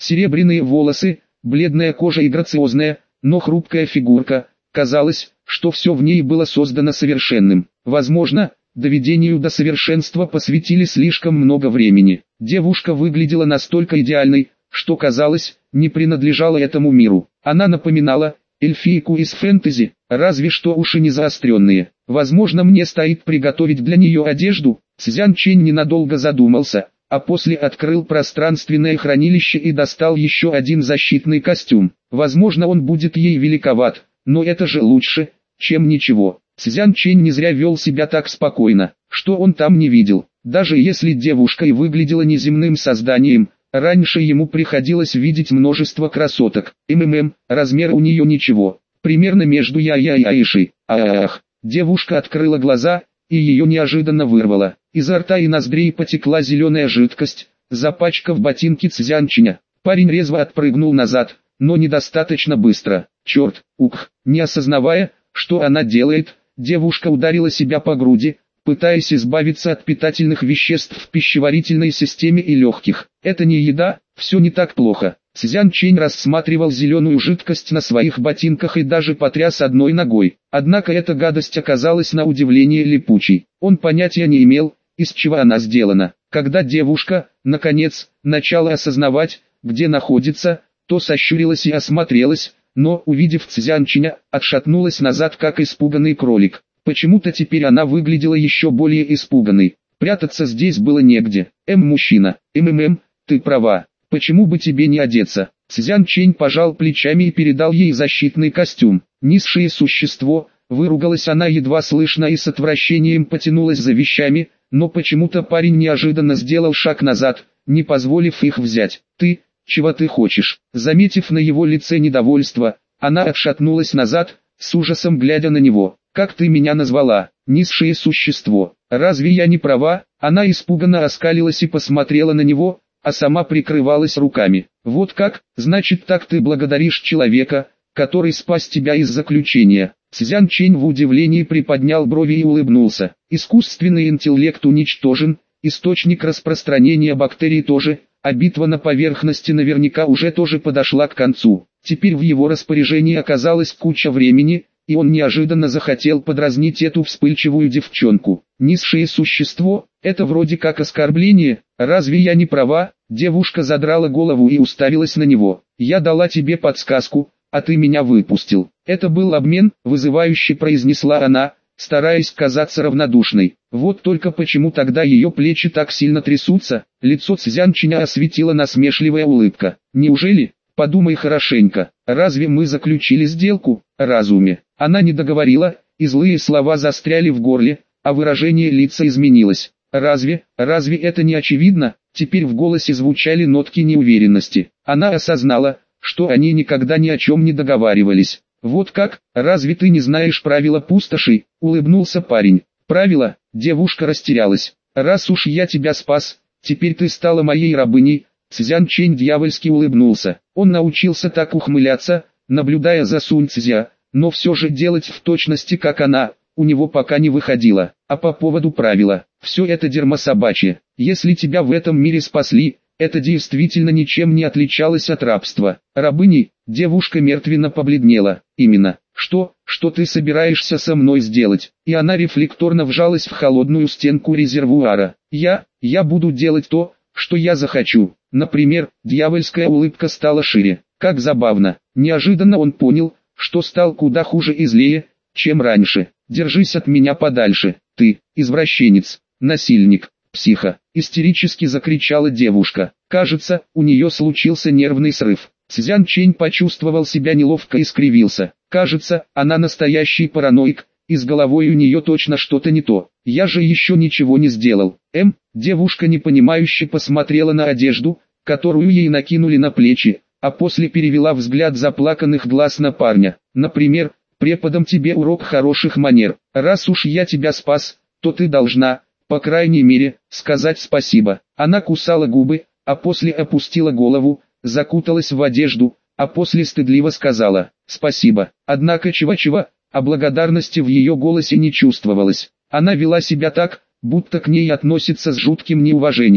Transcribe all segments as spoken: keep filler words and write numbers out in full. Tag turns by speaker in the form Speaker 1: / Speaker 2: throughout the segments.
Speaker 1: Серебряные волосы, бледная кожа и грациозная, но хрупкая фигурка. Казалось, что все в ней было создано совершенным. Возможно, доведению до совершенства посвятили слишком много времени. Девушка выглядела настолько идеальной, что казалось, не принадлежала этому миру. Она напоминала эльфийку из фэнтези, разве что уши не заостренные. Возможно, мне стоит приготовить для нее одежду. Цзян Чэнь ненадолго задумался, а после открыл пространственное хранилище и достал еще один защитный костюм. Возможно, он будет ей великоват, но это же лучше, чем ничего. Цзян Чэнь не зря вел себя так спокойно, что он там не видел. Даже если девушка и выглядела неземным созданием, раньше ему приходилось видеть множество красоток. МММ, размер у нее ничего, примерно между я-я и Аишей. Ах, девушка открыла глаза, и ее неожиданно вырвало. Изо рта и ноздрей потекла зеленая жидкость, запачкав ботинки Цзян Чэня. Парень резво отпрыгнул назад, но недостаточно быстро. Черт, ух, не осознавая, что она делает, девушка ударила себя по груди, пытаясь избавиться от питательных веществ в пищеварительной системе и легких. Это не еда, все не так плохо. Цзян Чэнь рассматривал зеленую жидкость на своих ботинках и даже потряс одной ногой. Однако эта гадость оказалась на удивление липучей. Он понятия не имел, из чего она сделана. Когда девушка, наконец, начала осознавать, где находится, то сощурилась и осмотрелась, но, увидев Цзян Чэня, отшатнулась назад как испуганный кролик. Почему-то теперь она выглядела еще более испуганной. Прятаться здесь было негде. М мужчина, МММ, ты права, почему бы тебе не одеться? Цзян Чэнь пожал плечами и передал ей защитный костюм. Низшее существо, выругалась она едва слышно и с отвращением потянулась за вещами, но почему-то парень неожиданно сделал шаг назад, не позволив их взять. Ты, чего ты хочешь? Заметив на его лице недовольство, она отшатнулась назад, с ужасом глядя на него. Как ты меня назвала, низшее существо? Разве я не права? Она испуганно оскалилась и посмотрела на него, а сама прикрывалась руками. Вот как, значит так ты благодаришь человека, который спас тебя из заключения. Цзян Чэнь в удивлении приподнял брови и улыбнулся. Искусственный интеллект уничтожен, источник распространения бактерий тоже, а битва на поверхности наверняка уже тоже подошла к концу. Теперь в его распоряжении оказалась куча времени, и он неожиданно захотел подразнить эту вспыльчивую девчонку. Низшее существо, это вроде как оскорбление, разве я не права? Девушка задрала голову и уставилась на него. Я дала тебе подсказку, а ты меня выпустил. Это был обмен, вызывающе произнесла она, стараясь казаться равнодушной. Вот только почему тогда ее плечи так сильно трясутся? Лицо Цзян Чэня осветила насмешливая улыбка. Неужели? Подумай хорошенько, разве мы заключили сделку, разуме? Она не договорила, и злые слова застряли в горле, а выражение лица изменилось. Разве, разве это не очевидно? Теперь в голосе звучали нотки неуверенности. Она осознала, что они никогда ни о чем не договаривались. Вот как, разве ты не знаешь правила пустоши? Улыбнулся парень. Правила? Девушка растерялась. Раз уж я тебя спас, теперь ты стала моей рабыней. Цзян Чэнь дьявольски улыбнулся. Он научился так ухмыляться, наблюдая за Сунь Цзя, но все же делать в точности как она, у него пока не выходило. А по поводу правила, все это дерьмо собачье. Если тебя в этом мире спасли, это действительно ничем не отличалось от рабства. Рабыни, девушка мертвенно побледнела. Именно, что, что ты собираешься со мной сделать? И она рефлекторно вжалась в холодную стенку резервуара. Я, я буду делать то, что я захочу. Например, дьявольская улыбка стала шире. Как забавно. Неожиданно он понял, что стал куда хуже и злее, чем раньше. Держись от меня подальше. Ты, извращенец, насильник, психа. Истерически закричала девушка. Кажется, у нее случился нервный срыв. Цзян Чэнь почувствовал себя неловко и скривился. Кажется, она настоящий параноик, и с головой у нее точно что-то не то. Я же еще ничего не сделал. Эм, девушка непонимающе посмотрела на одежду, которую ей накинули на плечи, а после перевела взгляд заплаканных глаз на парня. Например, преподам тебе урок хороших манер. Раз уж я тебя спас, то ты должна, по крайней мере, сказать спасибо. Она кусала губы, а после опустила голову, закуталась в одежду, а после стыдливо сказала «спасибо». Однако чего-чего, а благодарности в ее голосе не чувствовалось. Она вела себя так, будто к ней относятся с жутким неуважением.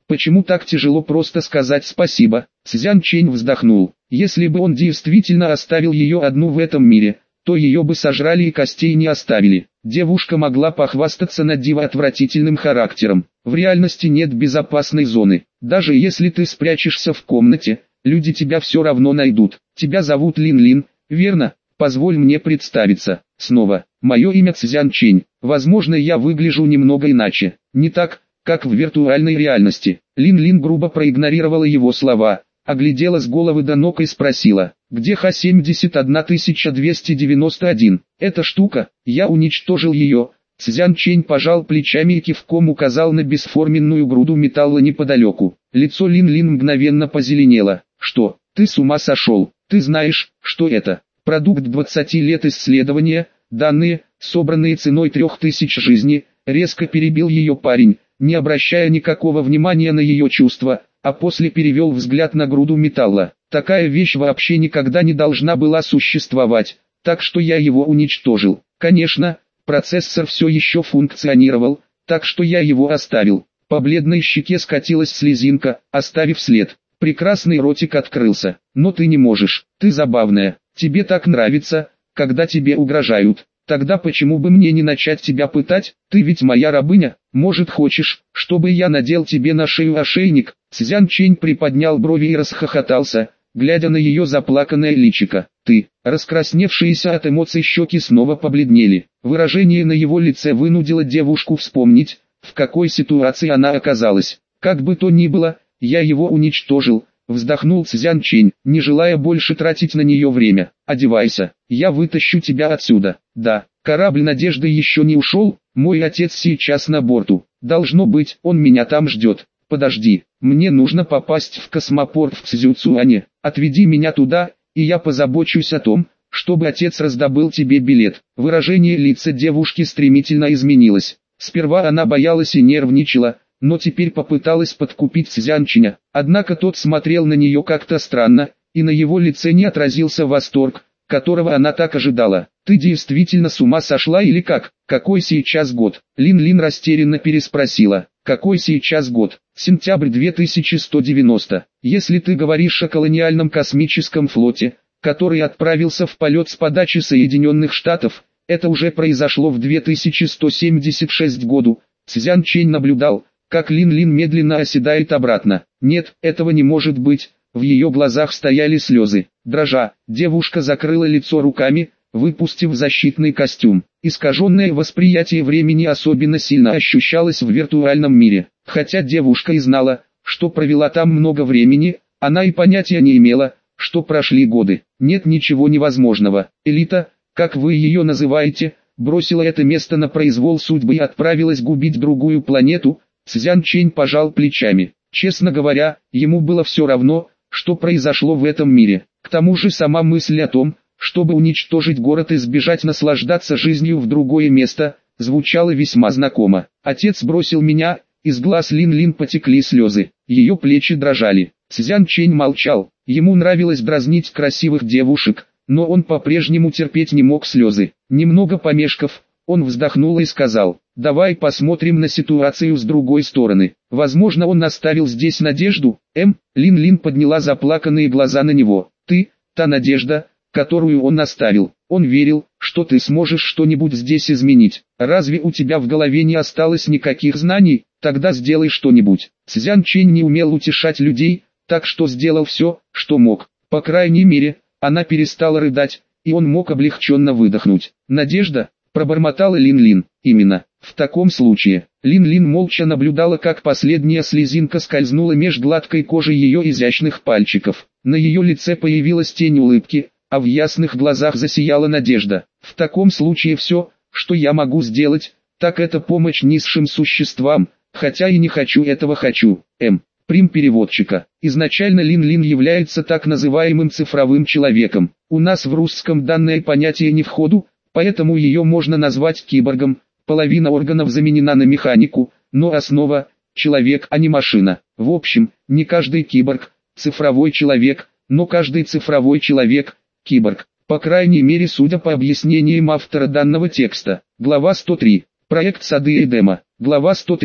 Speaker 1: Почему так тяжело просто сказать спасибо? Цзян Чэнь вздохнул. Если бы он действительно оставил ее одну в этом мире, то ее бы сожрали и костей не оставили. Девушка могла похвастаться на диво отвратительным характером. В реальности нет безопасной зоны. Даже если ты спрячешься в комнате, люди тебя все равно найдут. Тебя зовут Лин Лин, верно? Позволь мне представиться. Снова. Мое имя Цзян Чэнь. Возможно, я выгляжу немного иначе. Не так, как в виртуальной реальности. Лин Лин грубо проигнорировала его слова, оглядела с головы до ног и спросила: где Х семьдесят одна двести девяносто один? Эта штука, я уничтожил ее. Цзян Чэнь пожал плечами и кивком указал на бесформенную груду металла неподалеку. Лицо Лин Лин мгновенно позеленело. Что, ты с ума сошел? Ты знаешь, что это? Продукт двадцати лет исследования, данные, собранные ценой трех тысяч жизней, резко перебил ее парень, не обращая никакого внимания на ее чувства, а после перевел взгляд на груду металла. Такая вещь вообще никогда не должна была существовать, так что я его уничтожил. Конечно, процессор все еще функционировал, так что я его оставил. По бледной щеке скатилась слезинка, оставив след. Прекрасный ротик открылся. Но ты не можешь, ты забавная, тебе так нравится, когда тебе угрожают. Тогда почему бы мне не начать тебя пытать? Ты ведь моя рабыня. Может, хочешь, чтобы я надел тебе на шею ошейник? Цзян Чэнь приподнял брови и расхохотался, глядя на ее заплаканное личико. Ты, раскрасневшиеся от эмоций щеки снова побледнели. Выражение на его лице вынудило девушку вспомнить, в какой ситуации она оказалась. Как бы то ни было, я его уничтожил. Вздохнул Цзян Чэнь, не желая больше тратить на нее время. Одевайся, я вытащу тебя отсюда. Да, корабль Надежды еще не ушел, мой отец сейчас на борту. Должно быть, он меня там ждет. Подожди, мне нужно попасть в космопорт в Цзюцюане. Отведи меня туда, и я позабочусь о том, чтобы отец раздобыл тебе билет. Выражение лица девушки стремительно изменилось. Сперва она боялась и нервничала, но теперь попыталась подкупить Цзян Чэня. Однако тот смотрел на нее как-то странно, и на его лице не отразился восторг, которого она так ожидала. «Ты действительно с ума сошла или как? Какой сейчас год?» Лин Лин растерянно переспросила. «Какой сейчас год?» «Сентябрь две тысячи сто девяносто. Если ты говоришь о колониальном космическом флоте, который отправился в полет с подачи Соединенных Штатов, это уже произошло в две тысячи сто семьдесят шестом году». Цзян Чэнь наблюдал, как Лин Лин медленно оседает обратно. «Нет, этого не может быть». В ее глазах стояли слезы. Дрожа, девушка закрыла лицо руками, выпустив защитный костюм. Искаженное восприятие времени особенно сильно ощущалось в виртуальном мире. Хотя девушка и знала, что провела там много времени, она и понятия не имела, что прошли годы. Нет ничего невозможного. Элита, как вы ее называете, бросила это место на произвол судьбы и отправилась губить другую планету. Цзян Чэнь пожал плечами. Честно говоря, ему было все равно, что произошло в этом мире. К тому же сама мысль о том, чтобы уничтожить город и сбежать наслаждаться жизнью в другое место, звучала весьма знакомо. Отец бросил меня, из глаз Лин Лин потекли слезы, ее плечи дрожали. Цзян Чэнь молчал, ему нравилось дразнить красивых девушек, но он по-прежнему терпеть не мог слезы. Немного помешков, он вздохнул и сказал: «Давай посмотрим на ситуацию с другой стороны. Возможно, он оставил здесь надежду». М. Лин Лин подняла заплаканные глаза на него. «Ты, та надежда, которую он оставил. Он верил, что ты сможешь что-нибудь здесь изменить. Разве у тебя в голове не осталось никаких знаний? Тогда сделай что-нибудь». Цзян Чэнь не умел утешать людей, так что сделал все, что мог. По крайней мере, она перестала рыдать, и он мог облегченно выдохнуть. «Надежда?» — пробормотала Лин Лин. «Именно. В таком случае». Лин Лин молча наблюдала, как последняя слезинка скользнула меж гладкой кожи ее изящных пальчиков. На ее лице появилась тень улыбки, а в ясных глазах засияла надежда. «В таком случае все, что я могу сделать, так это помощь низшим существам, хотя и не хочу этого хочу». М. Прим переводчика. Изначально Лин Лин является так называемым цифровым человеком. У нас в русском данное понятие не в ходу, поэтому ее можно назвать киборгом. Половина органов заменена на механику, но основа – человек, а не машина. В общем, не каждый киборг – цифровой человек, но каждый цифровой человек – киборг. По крайней мере, судя по объяснениям автора данного текста. Глава сто три. Проект Сады Эдема. Глава сто три.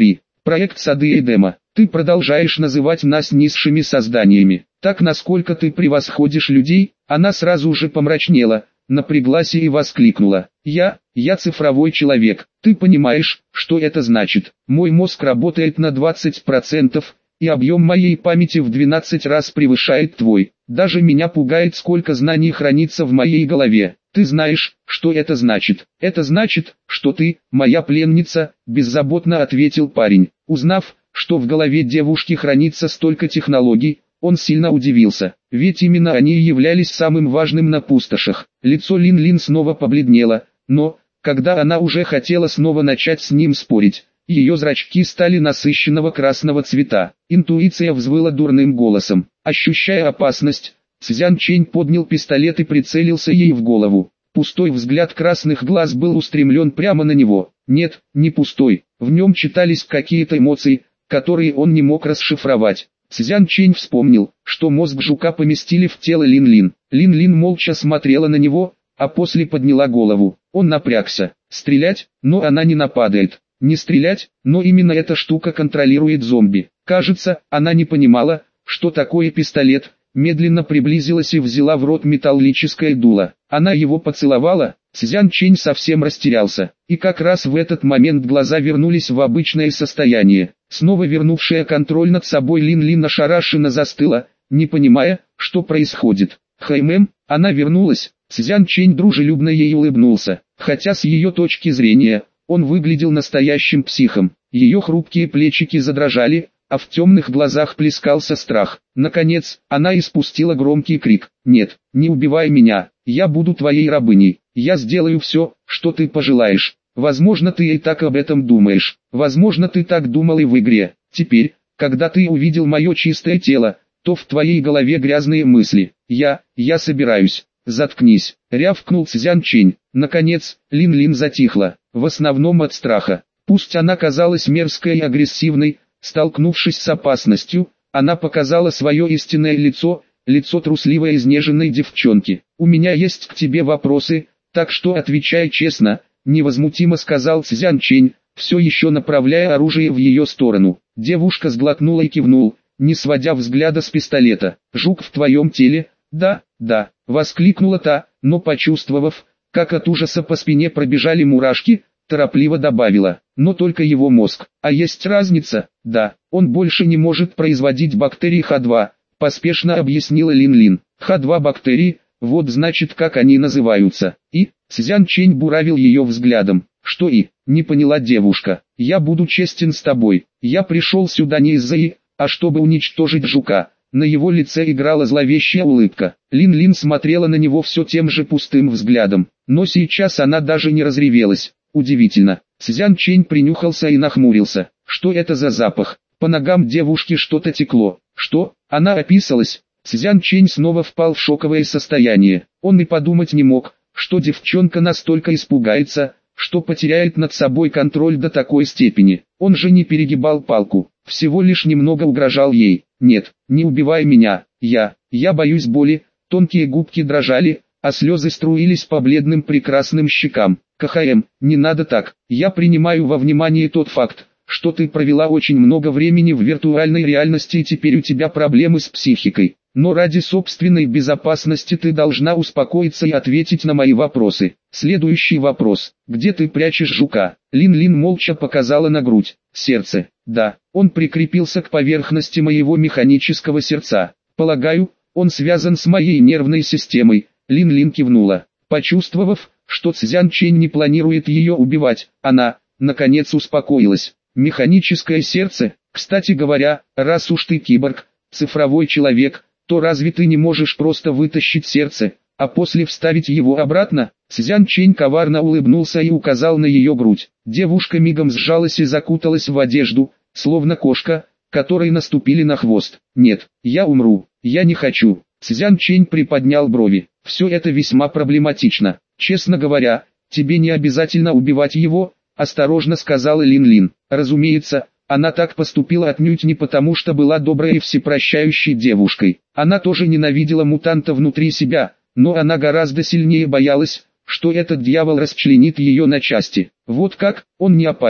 Speaker 1: Проект Сады Эдема. Ты продолжаешь называть нас низшими созданиями. Так насколько ты превосходишь людей? Она сразу же помрачнела, напряглась и воскликнула. Я, я цифровой человек. Ты понимаешь, что это значит? Мой мозг работает на двадцать процентов, и объем моей памяти в двенадцать раз превышает твой. Даже меня пугает, сколько знаний хранится в моей голове. Ты знаешь, что это значит? Это значит, что ты, моя пленница, беззаботно ответил парень. Узнав, что в голове девушки хранится столько технологий, он сильно удивился, ведь именно они и являлись самым важным на пустошах. Лицо Лин-Лин снова побледнело, но, когда она уже хотела снова начать с ним спорить, ее зрачки стали насыщенного красного цвета. Интуиция взвыла дурным голосом. Ощущая опасность, Цзян Чэнь поднял пистолет и прицелился ей в голову. Пустой взгляд красных глаз был устремлен прямо на него. Нет, не пустой, в нем читались какие-то эмоции, которые он не мог расшифровать. Цзян Чэнь вспомнил, что мозг жука поместили в тело Лин-Лин. Лин-Лин молча смотрела на него, а после подняла голову. Он напрягся. Стрелять, но она не нападает. Не стрелять, но именно эта штука контролирует зомби. Кажется, она не понимала, что такое пистолет, медленно приблизилась и взяла в рот металлическое дуло. Она его поцеловала, Цзян Чэнь совсем растерялся, и как раз в этот момент глаза вернулись в обычное состояние. Снова вернувшая контроль над собой Лин-Лин ошарашенно застыла, не понимая, что происходит. «Хаймэм, она вернулась», Цзян Чэнь дружелюбно ей улыбнулся, хотя с ее точки зрения, он выглядел настоящим психом. Ее хрупкие плечики задрожали, а в темных глазах плескался страх. Наконец, она испустила громкий крик. «Нет, не убивай меня, я буду твоей рабыней, я сделаю все, что ты пожелаешь. Возможно, ты и так об этом думаешь, возможно, ты так думал и в игре. Теперь, когда ты увидел мое чистое тело, то в твоей голове грязные мысли. Я, я собираюсь». «Заткнись», — рявкнул Цзян Чэнь. Наконец, Лин-Лин затихла, в основном от страха. Пусть она казалась мерзкой и агрессивной, столкнувшись с опасностью, она показала свое истинное лицо, лицо трусливой изнеженной девчонки. «У меня есть к тебе вопросы, так что отвечай честно», — невозмутимо сказал Цзян Чэнь, все еще направляя оружие в ее сторону. Девушка сглотнула и кивнул, не сводя взгляда с пистолета. «Жук в твоем теле?» «Да, да», — воскликнула та, но почувствовав, как от ужаса по спине пробежали мурашки, торопливо добавила, «но только его мозг. А есть разница?» «Да, он больше не может производить бактерии Х два», — поспешно объяснила Лин-Лин. «Х два бактерии, вот значит как они называются». И, Цзян Чэнь буравил ее взглядом. «Что и?» — не поняла девушка. «Я буду честен с тобой. Я пришел сюда не из-за И, а чтобы уничтожить жука». На его лице играла зловещая улыбка. Лин-Лин смотрела на него все тем же пустым взглядом, но сейчас она даже не разревелась. Удивительно. Цзян Чэнь принюхался и нахмурился. Что это за запах? По ногам девушки что-то текло. Что? Она описалась. Цзян Чэнь снова впал в шоковое состояние. Он и подумать не мог, что девчонка настолько испугается, что потеряет над собой контроль до такой степени. Он же не перегибал палку, всего лишь немного угрожал ей. «Нет, не убивай меня, я, я боюсь боли», тонкие губки дрожали, а слезы струились по бледным прекрасным щекам. «КХМ, не надо так, я принимаю во внимание тот факт, что ты провела очень много времени в виртуальной реальности и теперь у тебя проблемы с психикой. Но ради собственной безопасности ты должна успокоиться и ответить на мои вопросы. Следующий вопрос. Где ты прячешь жука?» Лин-Лин молча показала на грудь. «Сердце. Да, он прикрепился к поверхности моего механического сердца. Полагаю, он связан с моей нервной системой». Лин-Лин кивнула. Почувствовав, что Цзян Чэнь не планирует ее убивать, она, наконец, успокоилась. «Механическое сердце? Кстати говоря, раз уж ты киборг, цифровой человек, то разве ты не можешь просто вытащить сердце, а после вставить его обратно?» Цзян Чэнь коварно улыбнулся и указал на ее грудь. Девушка мигом сжалась и закуталась в одежду, словно кошка, которой наступили на хвост. «Нет, я умру, я не хочу». Цзян Чэнь приподнял брови. «Все это весьма проблематично. Честно говоря, тебе не обязательно убивать его», осторожно сказала Лин-Лин. Разумеется, она так поступила отнюдь не потому, что была доброй и всепрощающей девушкой. Она тоже ненавидела мутанта внутри себя, но она гораздо сильнее боялась, что этот дьявол расчленит ее на части. «Вот как, он не опасен»,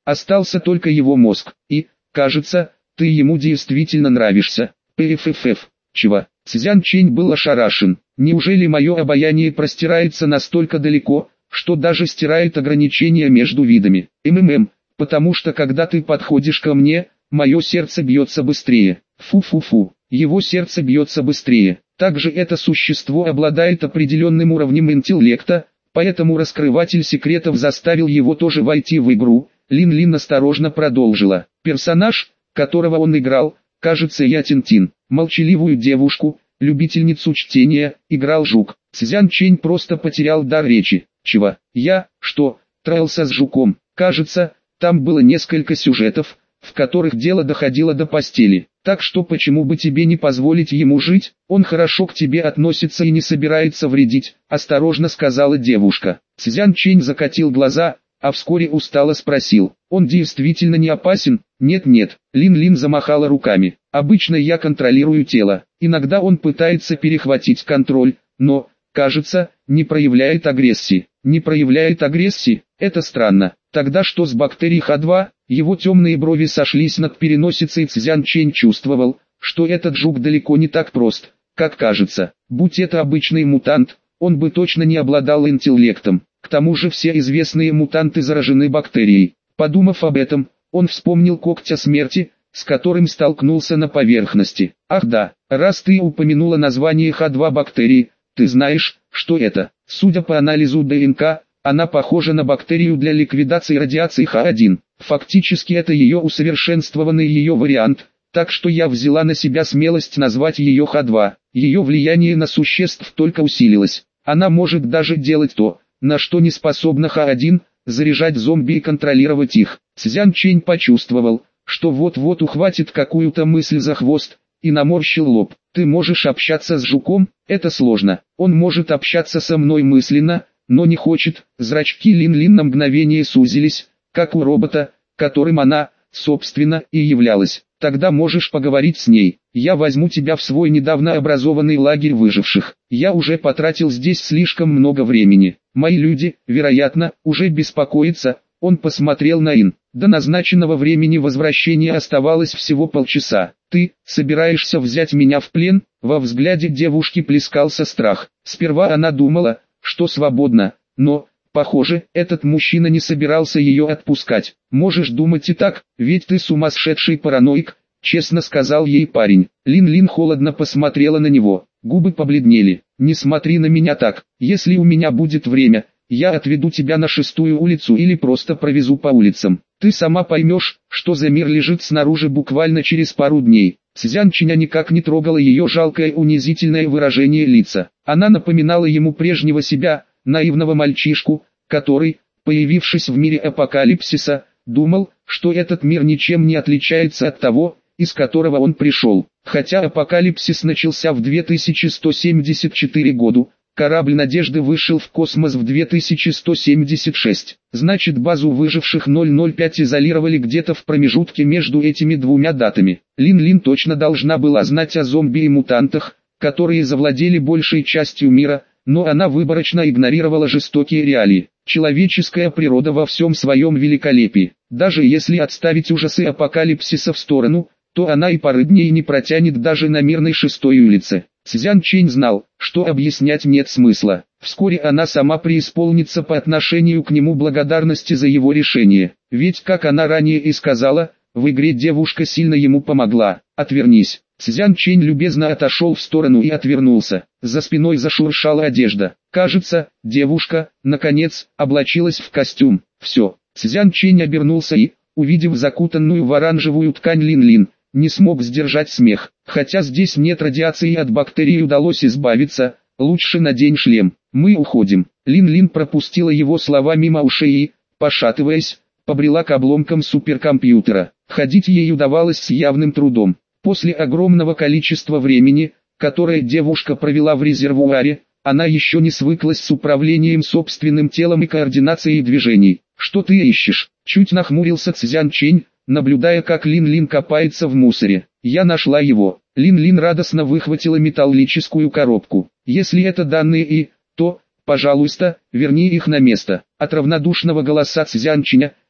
Speaker 1: Остался только его мозг. И, кажется, ты ему действительно нравишься. Пффф. Чего? Цзян Чэнь был ошарашен. Неужели мое обаяние простирается настолько далеко, что даже стирает ограничения между видами? МММ, потому что когда ты подходишь ко мне, мое сердце бьется быстрее. Фу-фу-фу, его сердце бьется быстрее. Также это существо обладает определенным уровнем интеллекта, поэтому раскрыватель секретов заставил его тоже войти в игру. Лин-Лин осторожно продолжила. Персонаж, которого он играл, кажется, я Тинтин. Молчаливую девушку, любительницу чтения, играл Жук. Цзян Чэнь просто потерял дар речи. Чего? Я, что, трахался с Жуком? Кажется, там было несколько сюжетов, в которых дело доходило до постели. Так что почему бы тебе не позволить ему жить? Он хорошо к тебе относится и не собирается вредить, осторожно сказала девушка. Цзян Чэнь закатил глаза, а вскоре устало спросил. Он действительно не опасен? Нет-нет, Лин-Лин замахала руками. Обычно я контролирую тело. Иногда он пытается перехватить контроль, но, кажется, не проявляет агрессии. Не проявляет агрессии? Это странно. Тогда что с бактерией Х два? Его темные брови сошлись над переносицей. Цзян Чэнь чувствовал, что этот жук далеко не так прост, как кажется. Будь это обычный мутант, он бы точно не обладал интеллектом. К тому же все известные мутанты заражены бактерией. Подумав об этом, он вспомнил когтя смерти, с которым столкнулся на поверхности. Ах да, раз ты упомянула название Х два бактерии, ты знаешь, что это? Судя по анализу ДНК, она похожа на бактерию для ликвидации радиации Х один. Фактически это ее усовершенствованный ее вариант, так что я взяла на себя смелость назвать ее Х два. Ее влияние на существ только усилилось. Она может даже делать то, на что не способна Х один, заряжать зомби и контролировать их. Цзян Чэнь почувствовал, что вот-вот ухватит какую-то мысль за хвост, и наморщил лоб. Ты можешь общаться с жуком? Это сложно. Он может общаться со мной мысленно, но не хочет. Зрачки Лин-Лин на мгновение сузились, как у робота, которым она, собственно, и являлась. Тогда можешь поговорить с ней. Я возьму тебя в свой недавно образованный лагерь выживших. Я уже потратил здесь слишком много времени. Мои люди, вероятно, уже беспокоятся. Он посмотрел на Ин. До назначенного времени возвращения оставалось всего полчаса. Ты собираешься взять меня в плен? Во взгляде девушки плескался страх. Сперва она думала, что свободна, но, похоже, этот мужчина не собирался ее отпускать. Можешь думать и так, ведь ты сумасшедший параноик, честно сказал ей парень. Лин-Лин холодно посмотрела на него, губы побледнели. Не смотри на меня так, если у меня будет время, я отведу тебя на шестую улицу или просто провезу по улицам. Ты сама поймешь, что за мир лежит снаружи буквально через пару дней. Цзян Чэня никак не трогало ее жалкое унизительное выражение лица. Она напоминала ему прежнего себя, наивного мальчишку, который, появившись в мире апокалипсиса, думал, что этот мир ничем не отличается от того, из которого он пришел. Хотя апокалипсис начался в две тысячи сто семьдесят четвёртом году, корабль Надежды вышел в космос в две тысячи сто семьдесят шестом. Значит, базу выживших ноль ноль пять изолировали где-то в промежутке между этими двумя датами. Лин-Лин точно должна была знать о зомби и мутантах, которые завладели большей частью мира, но она выборочно игнорировала жестокие реалии. Человеческая природа во всем своем великолепии. Даже если отставить ужасы апокалипсиса в сторону, то она и поры дней не протянет даже на мирной шестой улице. Цзян Чэнь знал, что объяснять нет смысла. Вскоре она сама преисполнится по отношению к нему благодарности за его решение. Ведь, как она ранее и сказала, в игре девушка сильно ему помогла. «Отвернись». Цзян Чэнь любезно отошел в сторону и отвернулся. За спиной зашуршала одежда. Кажется, девушка, наконец, облачилась в костюм. Все. Цзян Чэнь обернулся и, увидев закутанную в оранжевую ткань Лин-Лин, не смог сдержать смех. Хотя здесь нет радиации и от бактерий удалось избавиться, лучше надень шлем. Мы уходим. Лин-Лин пропустила его слова мимо ушей и, пошатываясь, побрела к обломкам суперкомпьютера. Ходить ей удавалось с явным трудом. После огромного количества времени, которое девушка провела в резервуаре, она еще не свыклась с управлением собственным телом и координацией движений. «Что ты ищешь?» — чуть нахмурился Цзян Чэнь, наблюдая, как Лин-Лин копается в мусоре. «Я нашла его». Лин-Лин радостно выхватила металлическую коробку. «Если это данные и, то, пожалуйста, верни их на место». От равнодушного голоса Цзян Чэня,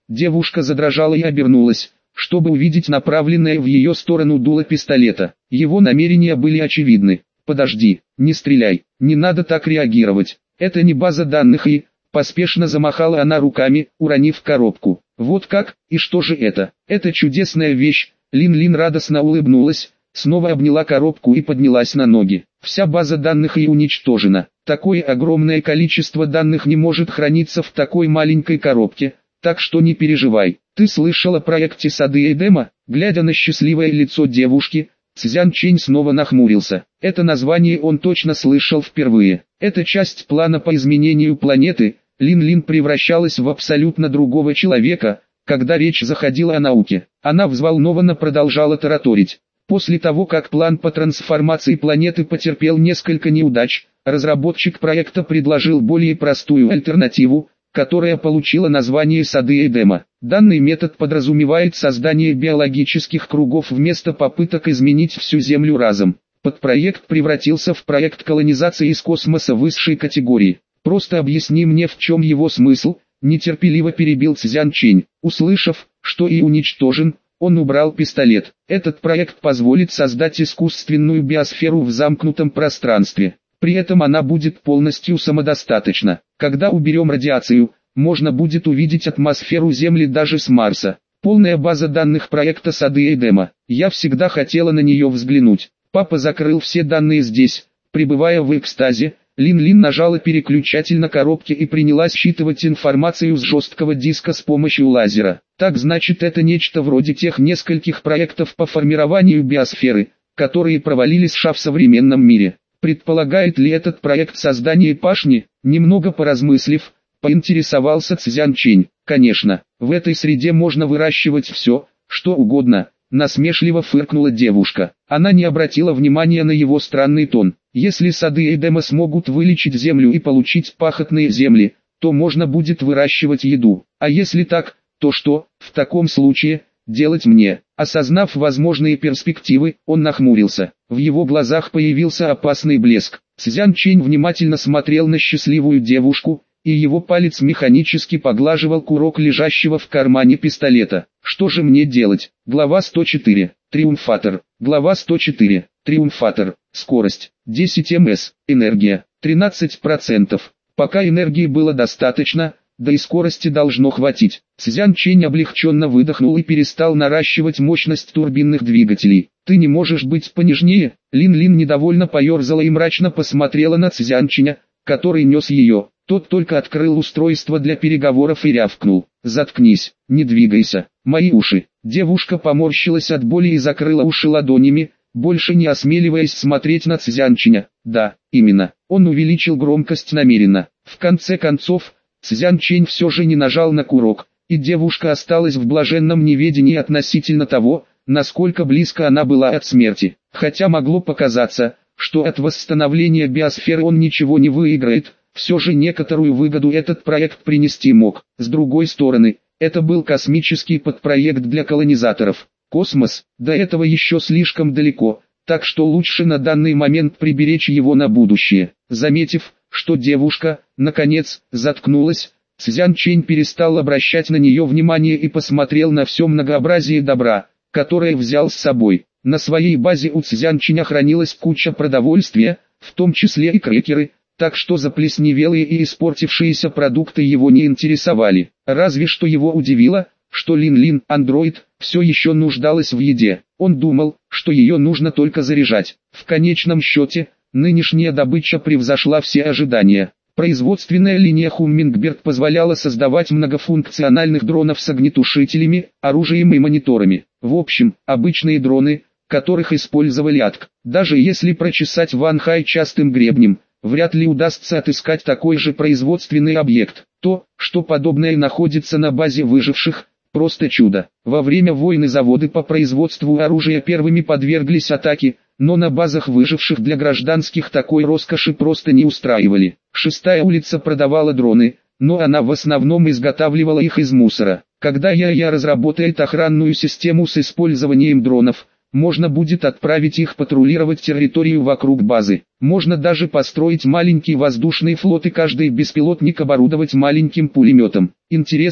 Speaker 1: Девушка задрожала и обернулась, чтобы увидеть направленное в ее сторону дуло пистолета. Его намерения были очевидны. «Подожди, не стреляй, не надо так реагировать. Это не база данных и...» Поспешно замахала она руками, уронив коробку. «Вот как? И что же это? Это чудесная вещь!» Лин-Лин радостно улыбнулась, снова обняла коробку и поднялась на ноги. «Вся база данных и уничтожена. Такое огромное количество данных не может храниться в такой маленькой коробке, так что не переживай. Ты слышала о проекте Сады Эдема?» Глядя на счастливое лицо девушки, Цзян Чэнь снова нахмурился. Это название он точно слышал впервые. Это часть плана по изменению планеты. Лин-Лин превращалась в абсолютно другого человека, когда речь заходила о науке. Она взволнованно продолжала тараторить. После того, как план по трансформации планеты потерпел несколько неудач, разработчик проекта предложил более простую альтернативу, которая получила название Сады Эдема. Данный метод подразумевает создание биологических кругов вместо попыток изменить всю Землю разом. Подпроект превратился в проект колонизации из космоса высшей категории. «Просто объясни мне, в чем его смысл», — нетерпеливо перебил Цзян Чэнь. Услышав, что и уничтожен, он убрал пистолет. «Этот проект позволит создать искусственную биосферу в замкнутом пространстве. При этом она будет полностью самодостаточна. Когда уберем радиацию, можно будет увидеть атмосферу Земли даже с Марса. Полная база данных проекта Сады Эдема. Я всегда хотела на нее взглянуть. Папа закрыл все данные здесь». Пребывая в экстазе, Лин-Лин нажала переключатель на коробке и принялась считывать информацию с жесткого диска с помощью лазера. «Так значит, это нечто вроде тех нескольких проектов по формированию биосферы, которые провалились в современном мире. Предполагает ли этот проект создание пашни?» Немного поразмыслив, поинтересовался Цзян Чэнь. «Конечно, в этой среде можно выращивать все, что угодно», насмешливо фыркнула девушка. Она не обратила внимания на его странный тон. «Если Сады Эдема смогут вылечить землю и получить пахотные земли, то можно будет выращивать еду. А если так, то что, в таком случае, делать мне?» Осознав возможные перспективы, он нахмурился. В его глазах появился опасный блеск. Цзян Чэнь внимательно смотрел на счастливую девушку, и его палец механически поглаживал курок лежащего в кармане пистолета. «Что же мне делать?» Глава сто четыре. Триумфатор. Глава сто четыре. Триумфатор. Скорость. десять мс. Энергия. тринадцать процентов. Пока энергии было достаточно, да и скорости должно хватить. Цзян Чэнь облегченно выдохнул и перестал наращивать мощность турбинных двигателей. «Ты не можешь быть понежнее?» Лин-Лин недовольно поерзала и мрачно посмотрела на Цзян Чэня, который нес ее. Тот только открыл устройство для переговоров и рявкнул: «Заткнись, не двигайся, мои уши». Девушка поморщилась от боли и закрыла уши ладонями, больше не осмеливаясь смотреть на Цзян Чэня. Да, именно, он увеличил громкость намеренно. В конце концов, Цзян Чэнь все же не нажал на курок, и девушка осталась в блаженном неведении относительно того, насколько близко она была от смерти. Хотя могло показаться, что от восстановления биосферы он ничего не выиграет, все же некоторую выгоду этот проект принести мог. С другой стороны, это был космический подпроект для колонизаторов. Космос, до этого еще слишком далеко, так что лучше на данный момент приберечь его на будущее. Заметив, что девушка, наконец, заткнулась, Цзян Чэнь перестал обращать на нее внимание и посмотрел на все многообразие добра, которое взял с собой. На своей базе у Цзян Чэня хранилась куча продовольствия, в том числе и крекеры, так что заплесневелые и испортившиеся продукты его не интересовали. Разве что его удивило, что Лин-Лин, андроид, все еще нуждалась в еде. Он думал, что ее нужно только заряжать. В конечном счете, нынешняя добыча превзошла все ожидания. Производственная линия Hummingbird позволяла создавать многофункциональных дронов с огнетушителями, оружием и мониторами. В общем, обычные дроны, которых использовали эй ти кей. Даже если прочесать Ванхай частым гребнем, вряд ли удастся отыскать такой же производственный объект. То, что подобное находится на базе выживших, просто чудо. Во время войны заводы по производству оружия первыми подверглись атаке, но на базах выживших для гражданских такой роскоши просто не устраивали. Шестая улица продавала дроны, но она в основном изготавливала их из мусора. Когда ЯЯ разработает охранную систему с использованием дронов, можно будет отправить их патрулировать территорию вокруг базы. Можно даже построить маленький воздушный флот и каждый беспилотник оборудовать маленьким пулеметом. Интересно,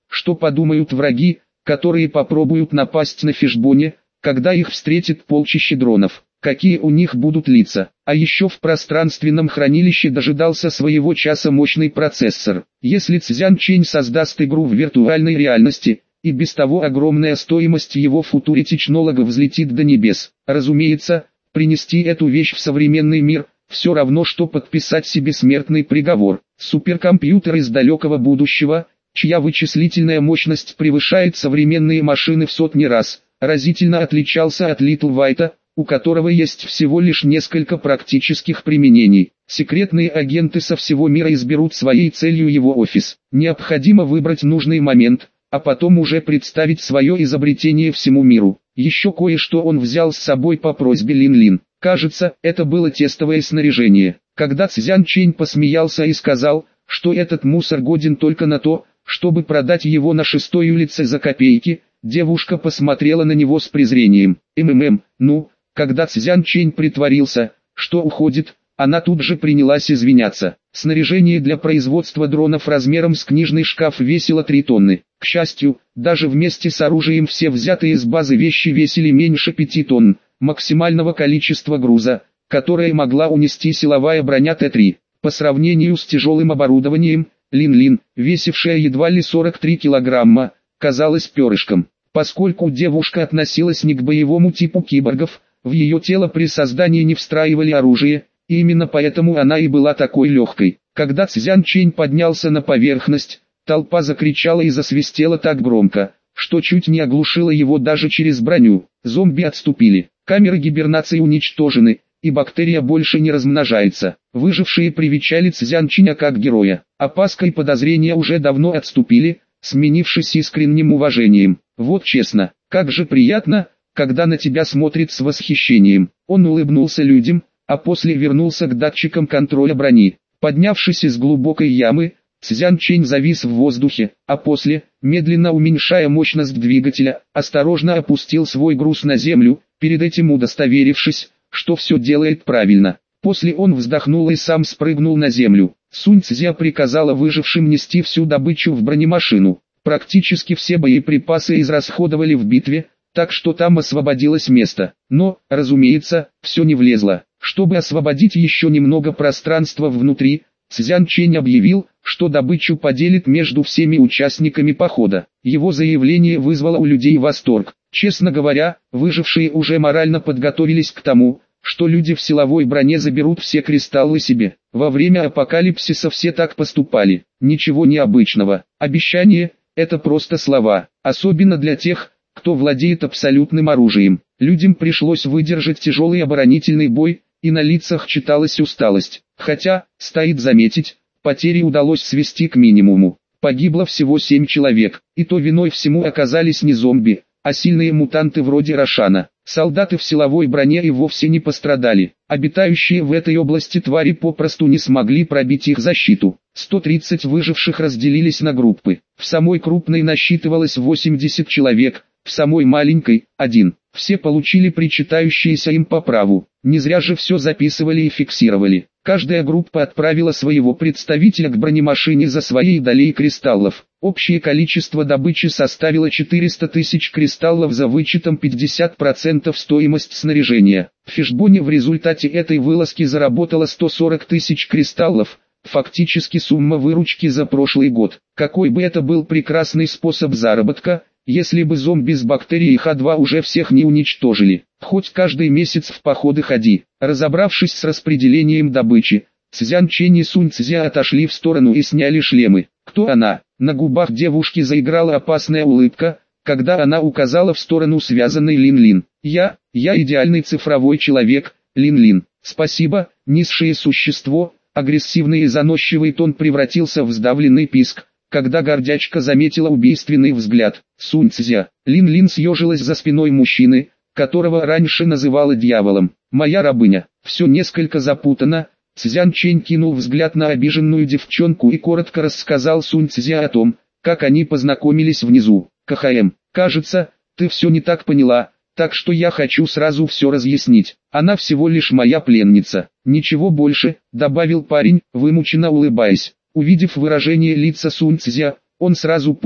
Speaker 1: что подумают враги, которые попробуют напасть на Фишбоне, когда их встретит полчище дронов, какие у них будут лица. А еще в пространственном хранилище дожидался своего часа мощный процессор. Если Цзян Чэнь создаст игру в виртуальной реальности, и без того огромная стоимость его футури-технолога взлетит до небес. Разумеется, принести эту вещь в современный мир – все равно, что подписать себе смертный приговор. Суперкомпьютер из далекого будущего, чья вычислительная мощность превышает современные машины в сотни раз, разительно отличался от Литл Вайта, у которого есть всего лишь несколько практических применений. Секретные агенты со всего мира изберут своей целью его офис. Необходимо выбрать нужный момент, а потом уже представить свое изобретение всему миру. Еще кое-что он взял с собой по просьбе Лин-Лин. Кажется, это было тестовое снаряжение. Когда Цзян Чэнь посмеялся и сказал, что этот мусор годен только на то, чтобы продать его на шестой улице за копейки, девушка посмотрела на него с презрением. «МММ, ну...» Когда Цзян Чэнь притворился, что уходит, она тут же принялась извиняться. Снаряжение для производства дронов размером с книжный шкаф весило три тонны. К счастью, даже вместе с оружием все взятые из базы вещи весили меньше пяти тонн, максимального количества груза, которое могла унести силовая броня Т три. По сравнению с тяжелым оборудованием, Лин-Лин, весившая едва ли сорок три килограмма, казалась перышком. Поскольку девушка относилась не к боевому типу киборгов, в ее тело при создании не встраивали оружие, и именно поэтому она и была такой легкой. Когда Цзян Чэнь поднялся на поверхность, толпа закричала и засвистела так громко, что чуть не оглушила его даже через броню. Зомби отступили, камеры гибернации уничтожены, и бактерия больше не размножается. Выжившие привечали Цзян Чэня как героя. Опаска и подозрения уже давно отступили, сменившись искренним уважением. Вот честно, как же приятно, когда на тебя смотрят с восхищением. Он улыбнулся людям, а после вернулся к датчикам контроля брони. Поднявшись из глубокой ямы, Цзян Чэнь завис в воздухе, а после, медленно уменьшая мощность двигателя, осторожно опустил свой груз на землю, перед этим удостоверившись, что все делает правильно. После он вздохнул и сам спрыгнул на землю. Сунь Цзя приказала выжившим нести всю добычу в бронемашину. Практически все боеприпасы израсходовали в битве, так что там освободилось место. Но, разумеется, все не влезло. Чтобы освободить еще немного пространства внутри, Цзян Чэнь объявил, что добычу поделит между всеми участниками похода. Его заявление вызвало у людей восторг. Честно говоря, выжившие уже морально подготовились к тому, что люди в силовой броне заберут все кристаллы себе. Во время апокалипсиса все так поступали. Ничего необычного. Обещание – это просто слова, особенно для тех, кто владеет абсолютным оружием. Людям пришлось выдержать тяжелый оборонительный бой, и на лицах читалась усталость. Хотя, стоит заметить, потери удалось свести к минимуму. Погибло всего семь человек, и то виной всему оказались не зомби, а сильные мутанты вроде Рошана. Солдаты в силовой броне и вовсе не пострадали. Обитающие в этой области твари попросту не смогли пробить их защиту. сто тридцать выживших разделились на группы. В самой крупной насчитывалось восемьдесят человек, в самой маленькой – один. Все получили причитающиеся им по праву. Не зря же все записывали и фиксировали. Каждая группа отправила своего представителя к бронемашине за своей долей кристаллов. Общее количество добычи составило четыреста тысяч кристаллов за вычетом пятьдесят процентов стоимость снаряжения. Фишбоне в результате этой вылазки заработала сто сорок тысяч кристаллов, фактически сумма выручки за прошлый год. Какой бы это был прекрасный способ заработка, если бы зомби с бактерией Х два уже всех не уничтожили. Хоть каждый месяц в походы ходи. Разобравшись с распределением добычи, Цзян Чэнь и Сунь Цзя отошли в сторону и сняли шлемы. Кто она? На губах девушки заиграла опасная улыбка, когда она указала в сторону связанной Лин-Лин. Я, я идеальный цифровой человек, Лин-Лин. Спасибо, низшее существо. Агрессивный и заносчивый тон превратился в сдавленный писк, когда гордячка заметила убийственный взгляд. Сунь Цзя. Лин-Лин съежилась за спиной мужчины, которого раньше называла дьяволом. Моя рабыня. Все несколько запутано. Цзян Чэнь кинул взгляд на обиженную девчонку и коротко рассказал Сунь Цзя о том, как они познакомились внизу. КХМ. Кажется, ты все не так поняла, так что я хочу сразу все разъяснить. Она всего лишь моя пленница. Ничего больше, добавил парень, вымученно улыбаясь. Увидев выражение лица Сунь Цзя, он сразу понял,